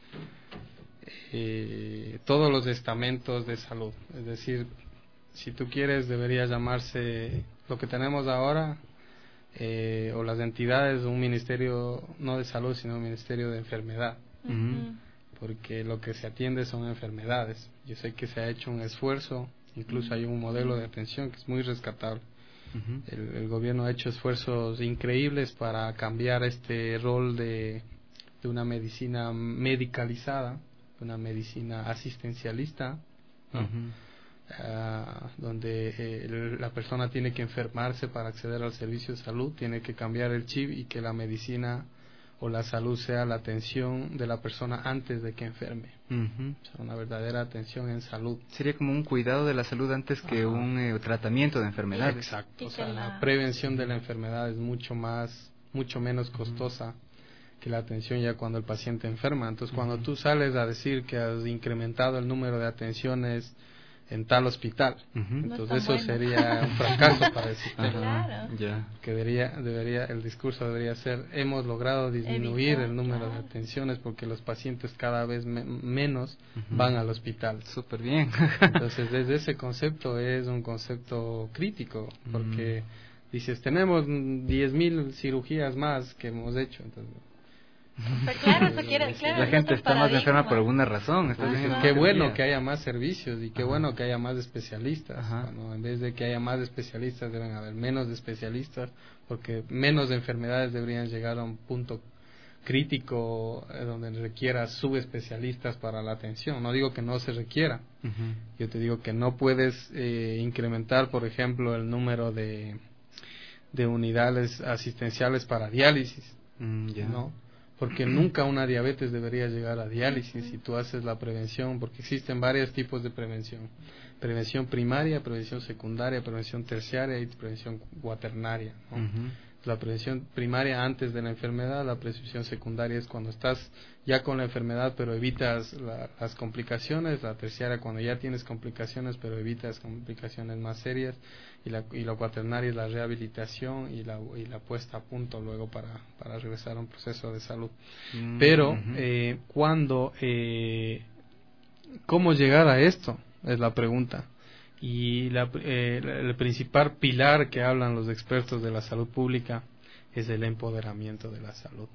eh, todos los estamentos de salud, es decir, si tú quieres, debería llamarse lo que tenemos ahora, eh, o las entidades de un ministerio, no de salud, sino un ministerio de enfermedad. Uh-huh. Porque lo que se atiende son enfermedades. Yo sé que se ha hecho un esfuerzo, incluso hay un modelo de atención que es muy rescatable. Uh-huh. El, el gobierno ha hecho esfuerzos increíbles para cambiar este rol de, de una medicina medicalizada, una medicina asistencialista, ¿no? Uh-huh. Uh, donde eh, la persona tiene que enfermarse para acceder al servicio de salud, tiene que cambiar el chip y que la medicina o la salud sea la atención de la persona antes de que enferme. Uh-huh. O sea, una verdadera atención en salud. Sería como un cuidado de la salud antes que uh-huh. un eh, tratamiento de enfermedades. Exacto, o sea, la prevención de la enfermedad es mucho más, mucho menos costosa uh-huh. que la atención ya cuando el paciente enferma. Entonces, uh-huh. cuando tú sales a decir que has incrementado el número de atenciones en tal hospital. Uh-huh. Entonces no eso bueno. sería un fracaso para el sistema. Claro. Yeah. Que debería, debería, el discurso debería ser, hemos logrado disminuir Evitar, el número claro. de atenciones porque los pacientes cada vez me, menos uh-huh. van al hospital. Súper bien. Entonces desde ese concepto es un concepto crítico porque uh-huh. dices, tenemos diez mil cirugías más que hemos hecho. Entonces, pero claro, eso quiere, claro, la gente está más enferma por alguna razón. Está ah, qué bueno que haya más servicios y qué Ajá. bueno que haya más especialistas. Bueno, en vez de que haya más especialistas deben haber menos especialistas porque menos enfermedades deberían llegar a un punto crítico eh, donde requiera subespecialistas para la atención. No digo que no se requiera. Uh-huh. Yo te digo que no puedes eh, incrementar, por ejemplo, el número de de unidades asistenciales para diálisis. Mm, yeah. ¿No? Porque nunca una diabetes debería llegar a diálisis si tú haces la prevención, porque existen varios tipos de prevención. Prevención primaria, prevención secundaria, prevención terciaria y prevención cuaternaria, ¿no? Uh-huh. La prevención primaria antes de la enfermedad, la prevención secundaria es cuando estás ya con la enfermedad pero evitas la, las complicaciones, la terciaria cuando ya tienes complicaciones pero evitas complicaciones más serias, y la, y la cuaternaria es la rehabilitación y la, y la puesta a punto luego para, para regresar a un proceso de salud. Mm-hmm. Pero eh, cuando, eh, ¿cómo llegar a esto? Es la pregunta. Y la, eh, el principal pilar que hablan los expertos de la salud pública es el empoderamiento de la salud.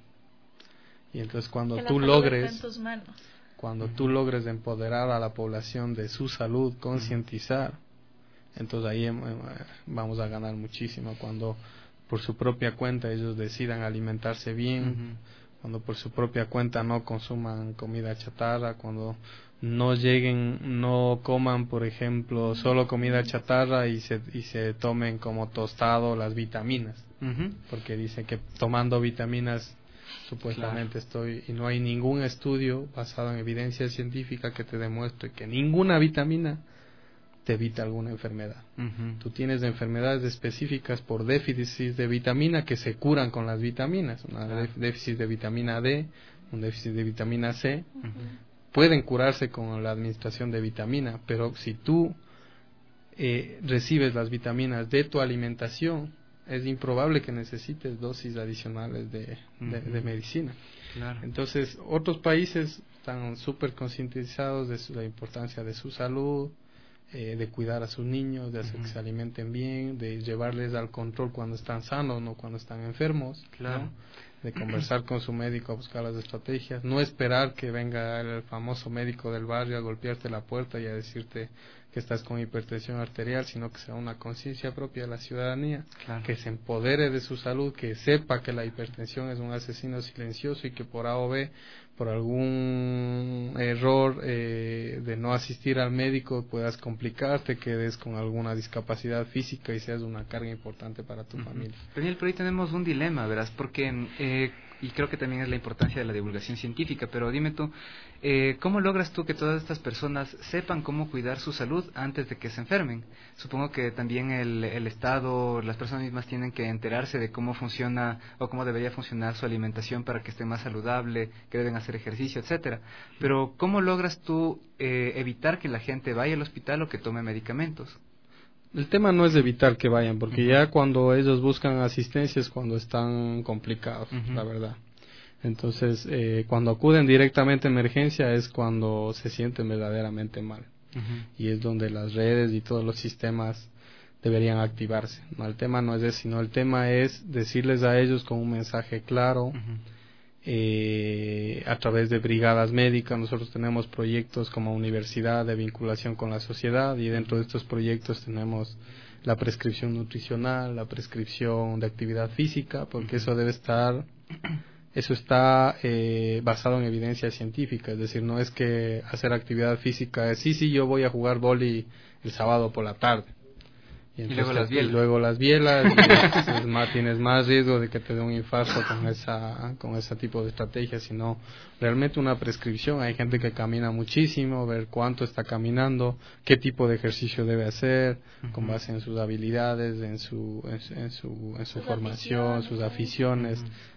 Y entonces cuando tú logres cuando tú logres empoderar a la población de su salud, concientizar, entonces ahí eh, vamos a ganar muchísimo. Cuando por su propia cuenta ellos decidan alimentarse bien, uh-huh. cuando por su propia cuenta no consuman comida chatarra, cuando no lleguen, no coman, por ejemplo, solo comida chatarra y se y se tomen como tostado las vitaminas, uh-huh. porque dicen que tomando vitaminas supuestamente claro. estoy, y no hay ningún estudio basado en evidencia científica que te demuestre que ninguna vitamina te evita alguna enfermedad. Uh-huh. Tú tienes enfermedades específicas por déficit de vitamina que se curan con las vitaminas, un uh-huh. déficit de vitamina D, un déficit de vitamina C, uh-huh. pueden curarse con la administración de vitamina, pero si tú eh, recibes las vitaminas de tu alimentación, es improbable que necesites dosis adicionales de, uh-huh. de, de medicina. Claro. Entonces, otros países están súper concientizados de su, la importancia de su salud, eh, de cuidar a sus niños, de hacer uh-huh. que se alimenten bien, de llevarles al control cuando están sanos, no cuando están enfermos. Claro. ¿no? De conversar con su médico a buscar las estrategias, no esperar que venga el famoso médico del barrio a golpearte la puerta y a decirte que estás con hipertensión arterial, sino que sea una conciencia propia de la ciudadanía, claro. que se empodere de su salud, que sepa que la hipertensión es un asesino silencioso y que por A o B, por algún error eh, de no asistir al médico puedas complicarte, quedes con alguna discapacidad física y seas una carga importante para tu uh-huh. familia. Daniel, pero hoy tenemos un dilema, verás, porque eh, y creo que también es la importancia de la divulgación científica, pero dime tú, eh, ¿cómo logras tú que todas estas personas sepan cómo cuidar su salud antes de que se enfermen? Supongo que también el, el Estado, las personas mismas tienen que enterarse de cómo funciona o cómo debería funcionar su alimentación para que esté más saludable, que deben hacer ejercicio, etcétera. Pero ¿cómo logras tú eh, evitar que la gente vaya al hospital o que tome medicamentos? El tema no es evitar que vayan, porque uh-huh. ya cuando ellos buscan asistencia es cuando están complicados, uh-huh. la verdad. Entonces, eh, cuando acuden directamente a emergencia es cuando se sienten verdaderamente mal. Uh-huh. Y es donde las redes y todos los sistemas deberían activarse. No, el tema no es ese, sino el tema es decirles a ellos con un mensaje claro, uh-huh. Eh, a través de brigadas médicas. Nosotros tenemos proyectos como universidad de vinculación con la sociedad y dentro de estos proyectos tenemos la prescripción nutricional, la prescripción de actividad física, porque eso debe estar, eso está eh, basado en evidencia científica, es decir, no es que hacer actividad física es sí, sí, yo voy a jugar vóley el sábado por la tarde. Y, entonces, y luego las bielas. Y luego las bielas y es más, tienes más riesgo de que te dé un infarto con esa con ese tipo de estrategias, sino realmente una prescripción. Hay gente que camina muchísimo, ver cuánto está caminando, qué tipo de ejercicio debe hacer, uh-huh. con base en sus habilidades, en su en, en su en su sus formación, aficiones, sus aficiones, uh-huh.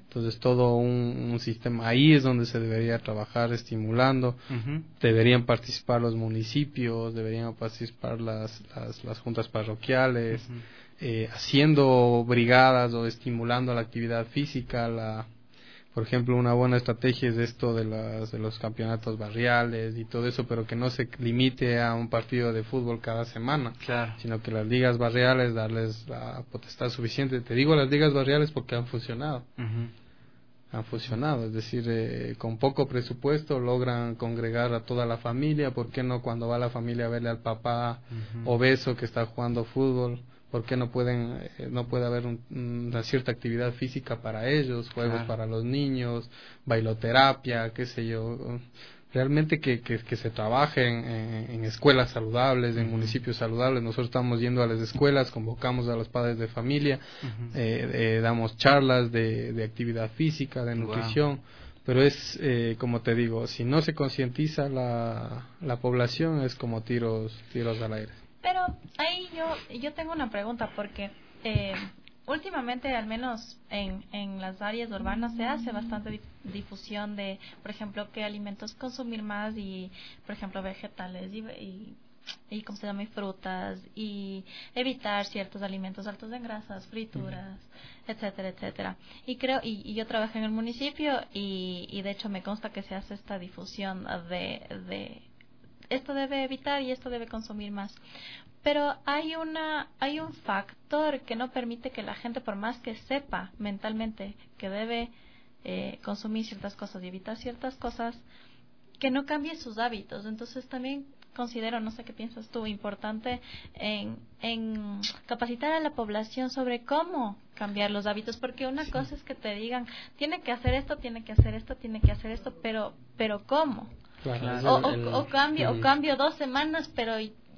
Entonces todo un, un sistema, ahí es donde se debería trabajar estimulando, uh-huh. deberían participar los municipios, deberían participar las, las, las juntas parroquiales, uh-huh. eh, haciendo brigadas o estimulando la actividad física. La, por ejemplo, una buena estrategia es esto de, las, de los campeonatos barriales y todo eso, pero que no se limite a un partido de fútbol cada semana, claro. sino que las ligas barriales darles la potestad suficiente. Te digo las ligas barriales porque han funcionado. Uh-huh. Han funcionado, es decir, eh, con poco presupuesto logran congregar a toda la familia. ¿Por qué no cuando va la familia a verle al papá uh-huh. obeso que está jugando fútbol? ¿Por qué no pueden eh, no puede haber un, una cierta actividad física para ellos, juegos claro. para los niños, bailoterapia, qué sé yo? Realmente que, que, que se trabaje en, en, en escuelas saludables, en uh-huh. municipios saludables. Nosotros estamos yendo a las escuelas, convocamos a los padres de familia, uh-huh. eh, eh, damos charlas de, de actividad física, de nutrición, wow. pero es, eh, como te digo, si no se concientiza la, la población, es como tiros, tiros al aire. Pero ahí yo, yo tengo una pregunta, porque eh, últimamente, al menos en, en las áreas urbanas, se hace bastante difusión de, por ejemplo, qué alimentos consumir más y, por ejemplo, vegetales y, y, y ¿cómo se llama? Y frutas, y evitar ciertos alimentos altos en grasas, frituras, uh-huh. etcétera, etcétera. Y creo, y, y yo trabajo en el municipio y, y de hecho me consta que se hace esta difusión de, de esto debe evitar y esto debe consumir más. Pero hay una hay un factor que no permite que la gente, por más que sepa mentalmente que debe eh, consumir ciertas cosas y evitar ciertas cosas, que no cambie sus hábitos. Entonces también considero, no sé qué piensas tú, importante en, en capacitar a la población sobre cómo cambiar los hábitos, porque una sí. cosa es que te digan, tiene que hacer esto, tiene que hacer esto, tiene que hacer esto, pero pero ¿cómo? Claro, o, el, o, o cambio el, o cambio dos semanas, pero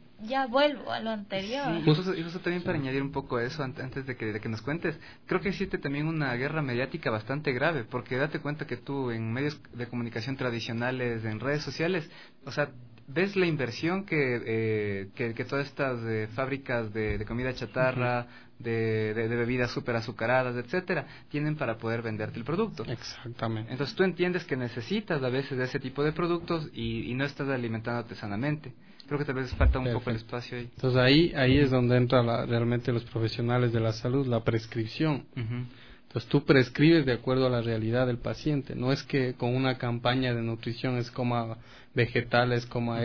ya vuelvo a lo anterior. Sí, justo, justo también para añadir un poco a eso, antes de que, de que nos cuentes, creo que existe también una guerra mediática bastante grave, porque date cuenta que tú en medios de comunicación tradicionales, en redes sociales, o sea, ves la inversión que eh, que, que todas estas eh, fábricas de, de comida chatarra, uh-huh. de, de, de bebidas súper azucaradas, etcétera, tienen para poder venderte el producto. Exactamente. Entonces tú entiendes que necesitas a veces de ese tipo de productos y, y no estás alimentándote sanamente. Creo que tal vez falta un Perfecto. poco el espacio ahí. Entonces ahí ahí es donde entra la, realmente los profesionales de la salud, la prescripción. Uh-huh. Entonces tú prescribes de acuerdo a la realidad del paciente. No es que con una campaña de nutrición es coma vegetales, coma uh-huh.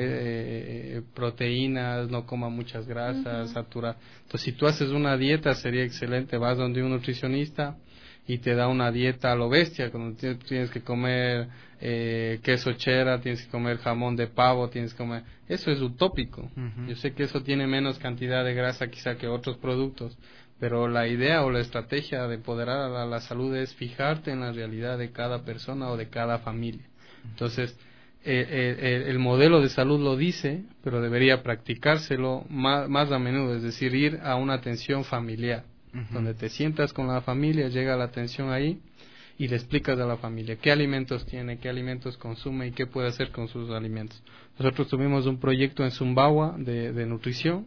eh, proteínas, no coma muchas grasas, uh-huh. saturadas. Entonces si tú haces una dieta sería excelente, vas donde un nutricionista y te da una dieta a lo bestia, cuando tienes que comer eh, queso cheddar, tienes que comer jamón de pavo, tienes que comer... Eso es utópico. Uh-huh. Yo sé que eso tiene menos cantidad de grasa quizá que otros productos, pero la idea o la estrategia de empoderar a la, la salud es fijarte en la realidad de cada persona o de cada familia. Entonces, eh, eh, el modelo de salud lo dice, pero debería practicárselo más, más a menudo, es decir, ir a una atención familiar. Uh-huh. Donde te sientas con la familia, llega la atención ahí y le explicas a la familia qué alimentos tiene, qué alimentos consume y qué puede hacer con sus alimentos. Nosotros tuvimos un proyecto en Sumbawa de, de nutrición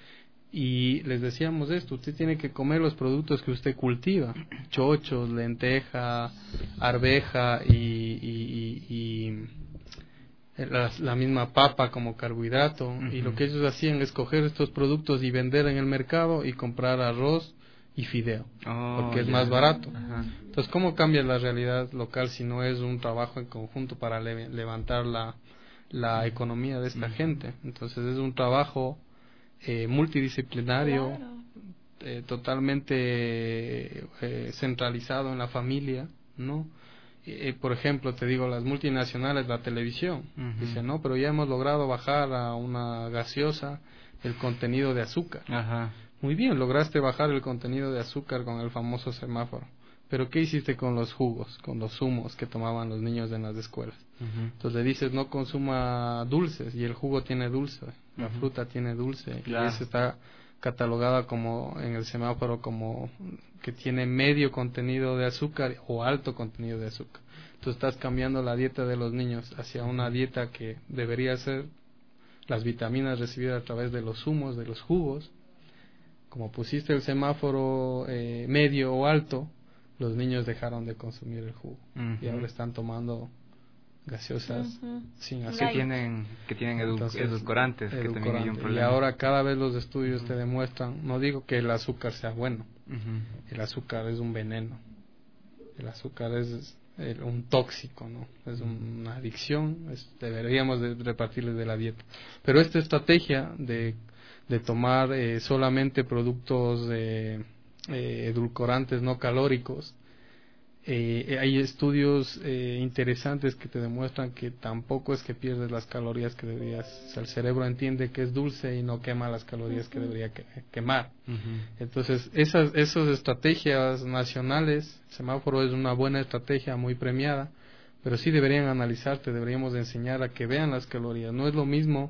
y les decíamos esto: usted tiene que comer los productos que usted cultiva, chochos, lenteja, arveja y, y, y, y la, la misma papa como carbohidrato. Uh-huh. Y lo que ellos hacían es coger estos productos y vender en el mercado y comprar arroz y fideo, oh, porque es yeah. más barato. Ajá. Entonces, ¿cómo cambia la realidad local si no es un trabajo en conjunto para le- levantar la, la economía de esta uh-huh. gente? Entonces, es un trabajo eh, multidisciplinario, claro. eh, totalmente eh, centralizado en la familia, ¿no? Eh, por ejemplo, te digo, las multinacionales, la televisión, uh-huh. dicen, no, pero ya hemos logrado bajar a una gaseosa el contenido de azúcar. Ajá. Muy bien, lograste bajar el contenido de azúcar con el famoso semáforo, pero ¿qué hiciste con los jugos, con los zumos que tomaban los niños en las escuelas? Uh-huh. Entonces le dices, no consuma dulces, y el jugo tiene dulce, uh-huh. la fruta tiene dulce, claro. y eso está catalogada como en el semáforo como que tiene medio contenido de azúcar o alto contenido de azúcar. Tú estás cambiando la dieta de los niños hacia una dieta que debería ser las vitaminas recibidas a través de los zumos, de los jugos. Como pusiste el semáforo eh, medio o alto, los niños dejaron de consumir el jugo uh-huh. y ahora están tomando gaseosas uh-huh. sin azúcar. Que tienen, que tienen edu- Entonces, edulcorantes, edulcorante. Que también hay un problema. Y ahora cada vez los estudios uh-huh. te demuestran, no digo que el azúcar sea bueno, uh-huh. el azúcar es un veneno, el azúcar es el, un tóxico, ¿no? Es un, una adicción, es, deberíamos de repartirles de la dieta. Pero esta estrategia de, de tomar eh, solamente productos eh, eh, edulcorantes no calóricos, Eh, hay estudios eh, interesantes que te demuestran que tampoco es que pierdes las calorías que deberías. O sea, el cerebro entiende que es dulce y no quema las calorías uh-huh. que debería que, quemar. Uh-huh. Entonces, esas, esas estrategias nacionales, el semáforo es una buena estrategia, muy premiada, pero sí deberían analizarte, deberíamos enseñar a que vean las calorías. No es lo mismo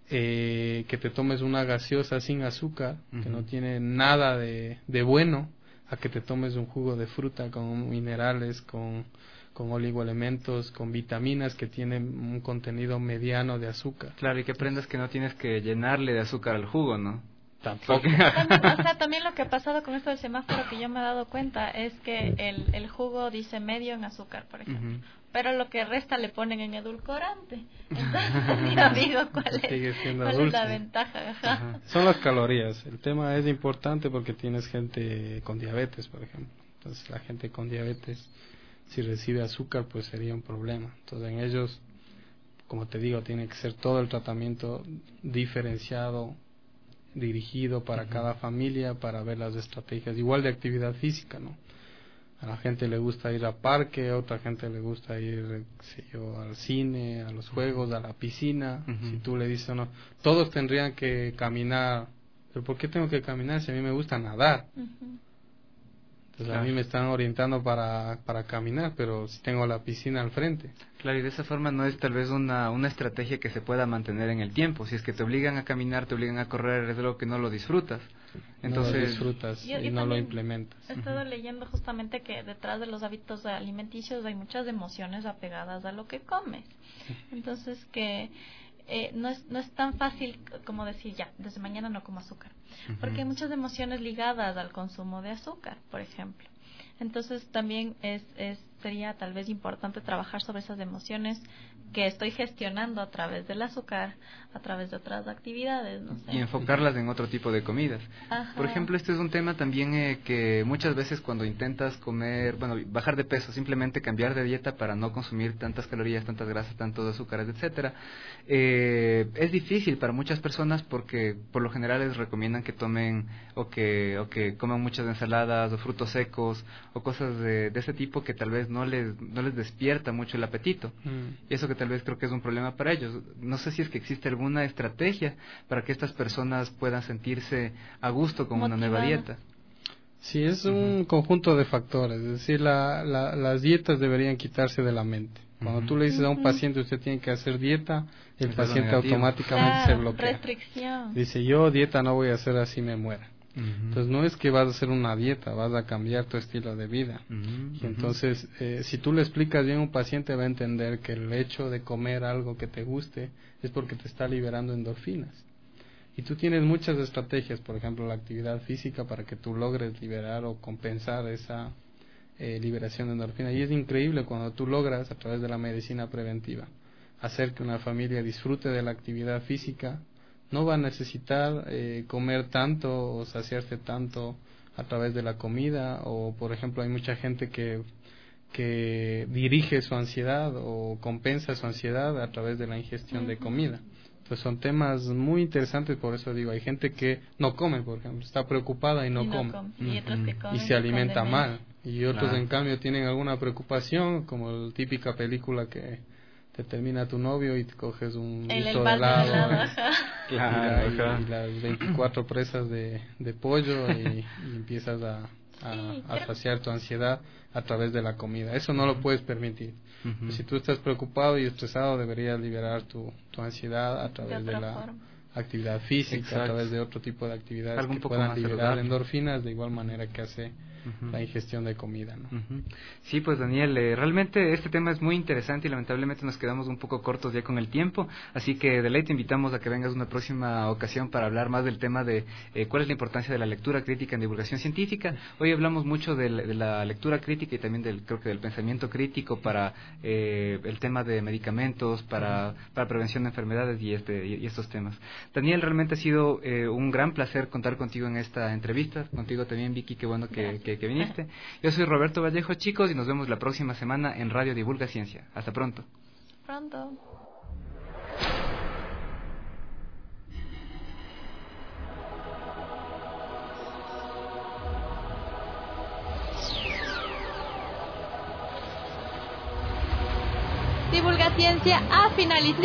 eh, que te tomes una gaseosa sin azúcar, uh-huh. que no tiene nada de, de bueno, a que te tomes un jugo de fruta con minerales, con, con oligoelementos, con vitaminas que tienen un contenido mediano de azúcar. Claro, y que aprendas que no tienes que llenarle de azúcar al jugo, ¿no? Tampoco. O sea, también lo que ha pasado con esto del semáforo que yo me he dado cuenta es que el, el jugo dice medio en azúcar, por ejemplo. Uh-huh. Pero lo que resta le ponen en edulcorante. Entonces, yo digo, ¿cuál, es, ¿cuál es la ventaja? Ajá. Son las calorías. El tema es importante porque tienes gente con diabetes, por ejemplo. Entonces, la gente con diabetes, si recibe azúcar, pues sería un problema. Entonces, en ellos, como te digo, tiene que ser todo el tratamiento diferenciado, dirigido para uh-huh. cada familia, para ver las estrategias. Igual de actividad física, ¿no? A la gente le gusta ir al parque, a otra gente le gusta ir, qué sé yo, al cine, a los juegos, a la piscina. Uh-huh. Si tú le dices, no, todos tendrían que caminar. ¿Pero por qué tengo que caminar si a mí me gusta nadar? Uh-huh. Entonces claro. a mí me están orientando para, para caminar, pero si tengo la piscina al frente. Claro, y de esa forma no es tal vez una, una estrategia que se pueda mantener en el tiempo. Si es que te obligan a caminar, te obligan a correr, es algo que no lo disfrutas. Entonces, no lo disfrutas yo, y yo no lo implementas. He estado uh-huh. leyendo justamente que detrás de los hábitos alimenticios hay muchas emociones apegadas a lo que comes. Entonces que eh, no es no es tan fácil como decir ya, desde mañana no como azúcar. Uh-huh. Porque hay muchas emociones ligadas al consumo de azúcar, por ejemplo. Entonces también es, es sería tal vez importante trabajar sobre esas emociones que estoy gestionando a través del azúcar, a través de otras actividades, no sé. Y enfocarlas en otro tipo de comidas. Ajá. Por ejemplo, este es un tema también eh, que muchas veces cuando intentas comer, bueno, bajar de peso, simplemente cambiar de dieta para no consumir tantas calorías, tantas grasas, tantos azúcares, etcétera, eh, es difícil para muchas personas porque por lo general les recomiendan que tomen o que o que coman muchas ensaladas o frutos secos o cosas de, de ese tipo que tal vez no les no les despierta mucho el apetito. Mm. Y eso que tal vez creo que es un problema para ellos. No sé si es que existe alguna estrategia para que estas personas puedan sentirse a gusto con Motivado. Una nueva dieta. Sí, es un uh-huh. conjunto de factores. Es decir, la, la, las dietas deberían quitarse de la mente. Cuando uh-huh. tú le dices a un paciente usted tiene que hacer dieta, el es paciente automáticamente claro, se bloquea. Restricción. Dice, yo dieta no voy a hacer así me muera. Uh-huh. Entonces no es que vas a hacer una dieta, vas a cambiar tu estilo de vida. Uh-huh. Y entonces eh, si tú le explicas bien a un paciente va a entender que el hecho de comer algo que te guste es porque te está liberando endorfinas. Y tú tienes muchas estrategias, por ejemplo la actividad física para que tú logres liberar o compensar esa eh, liberación de endorfinas. Y es increíble cuando tú logras a través de la medicina preventiva hacer que una familia disfrute de la actividad física. No va a necesitar eh, comer tanto o saciarse tanto a través de la comida, o por ejemplo hay mucha gente que que dirige su ansiedad o compensa su ansiedad a través de la ingestión uh-huh. de comida. Entonces son temas muy interesantes, por eso digo, hay gente que no come, por ejemplo, está preocupada y no, y no come, come. Y, otros que comen y se alimenta mal, y otros claro. en cambio tienen alguna preocupación, como la típica película que te termina tu novio y te coges un el guiso de helado, helado. Claro, y, la, y, y las veinticuatro presas de, de pollo y, y empiezas a, a, sí, a saciar tu ansiedad a través de la comida. Eso no lo puedes permitir. Uh-huh. Si tú estás preocupado y estresado, deberías liberar tu, tu ansiedad a través de, de la forma. actividad física, Exacto. a través de otro tipo de actividades Algo que puedan liberar saludable. endorfinas de igual manera que hace uh-huh. la ingestión de comida, ¿no? Uh-huh. Sí, pues Daniel, eh, realmente este tema es muy interesante y lamentablemente nos quedamos un poco cortos ya con el tiempo, así que de ley te invitamos a que vengas una próxima ocasión para hablar más del tema de eh, cuál es la importancia de la lectura crítica en divulgación científica. Hoy hablamos mucho de la, de la lectura crítica y también del, creo que del pensamiento crítico para eh, el tema de medicamentos, para, para prevención de enfermedades y, este, y, y estos temas. Daniel, realmente ha sido eh, un gran placer contar contigo en esta entrevista, contigo también Vicky, qué bueno que, que, que viniste. Yo soy Roberto Vallejo, chicos, y nos vemos la próxima semana en Radio Divulga Ciencia. Hasta pronto. Pronto. Divulga Ciencia ha finalizado.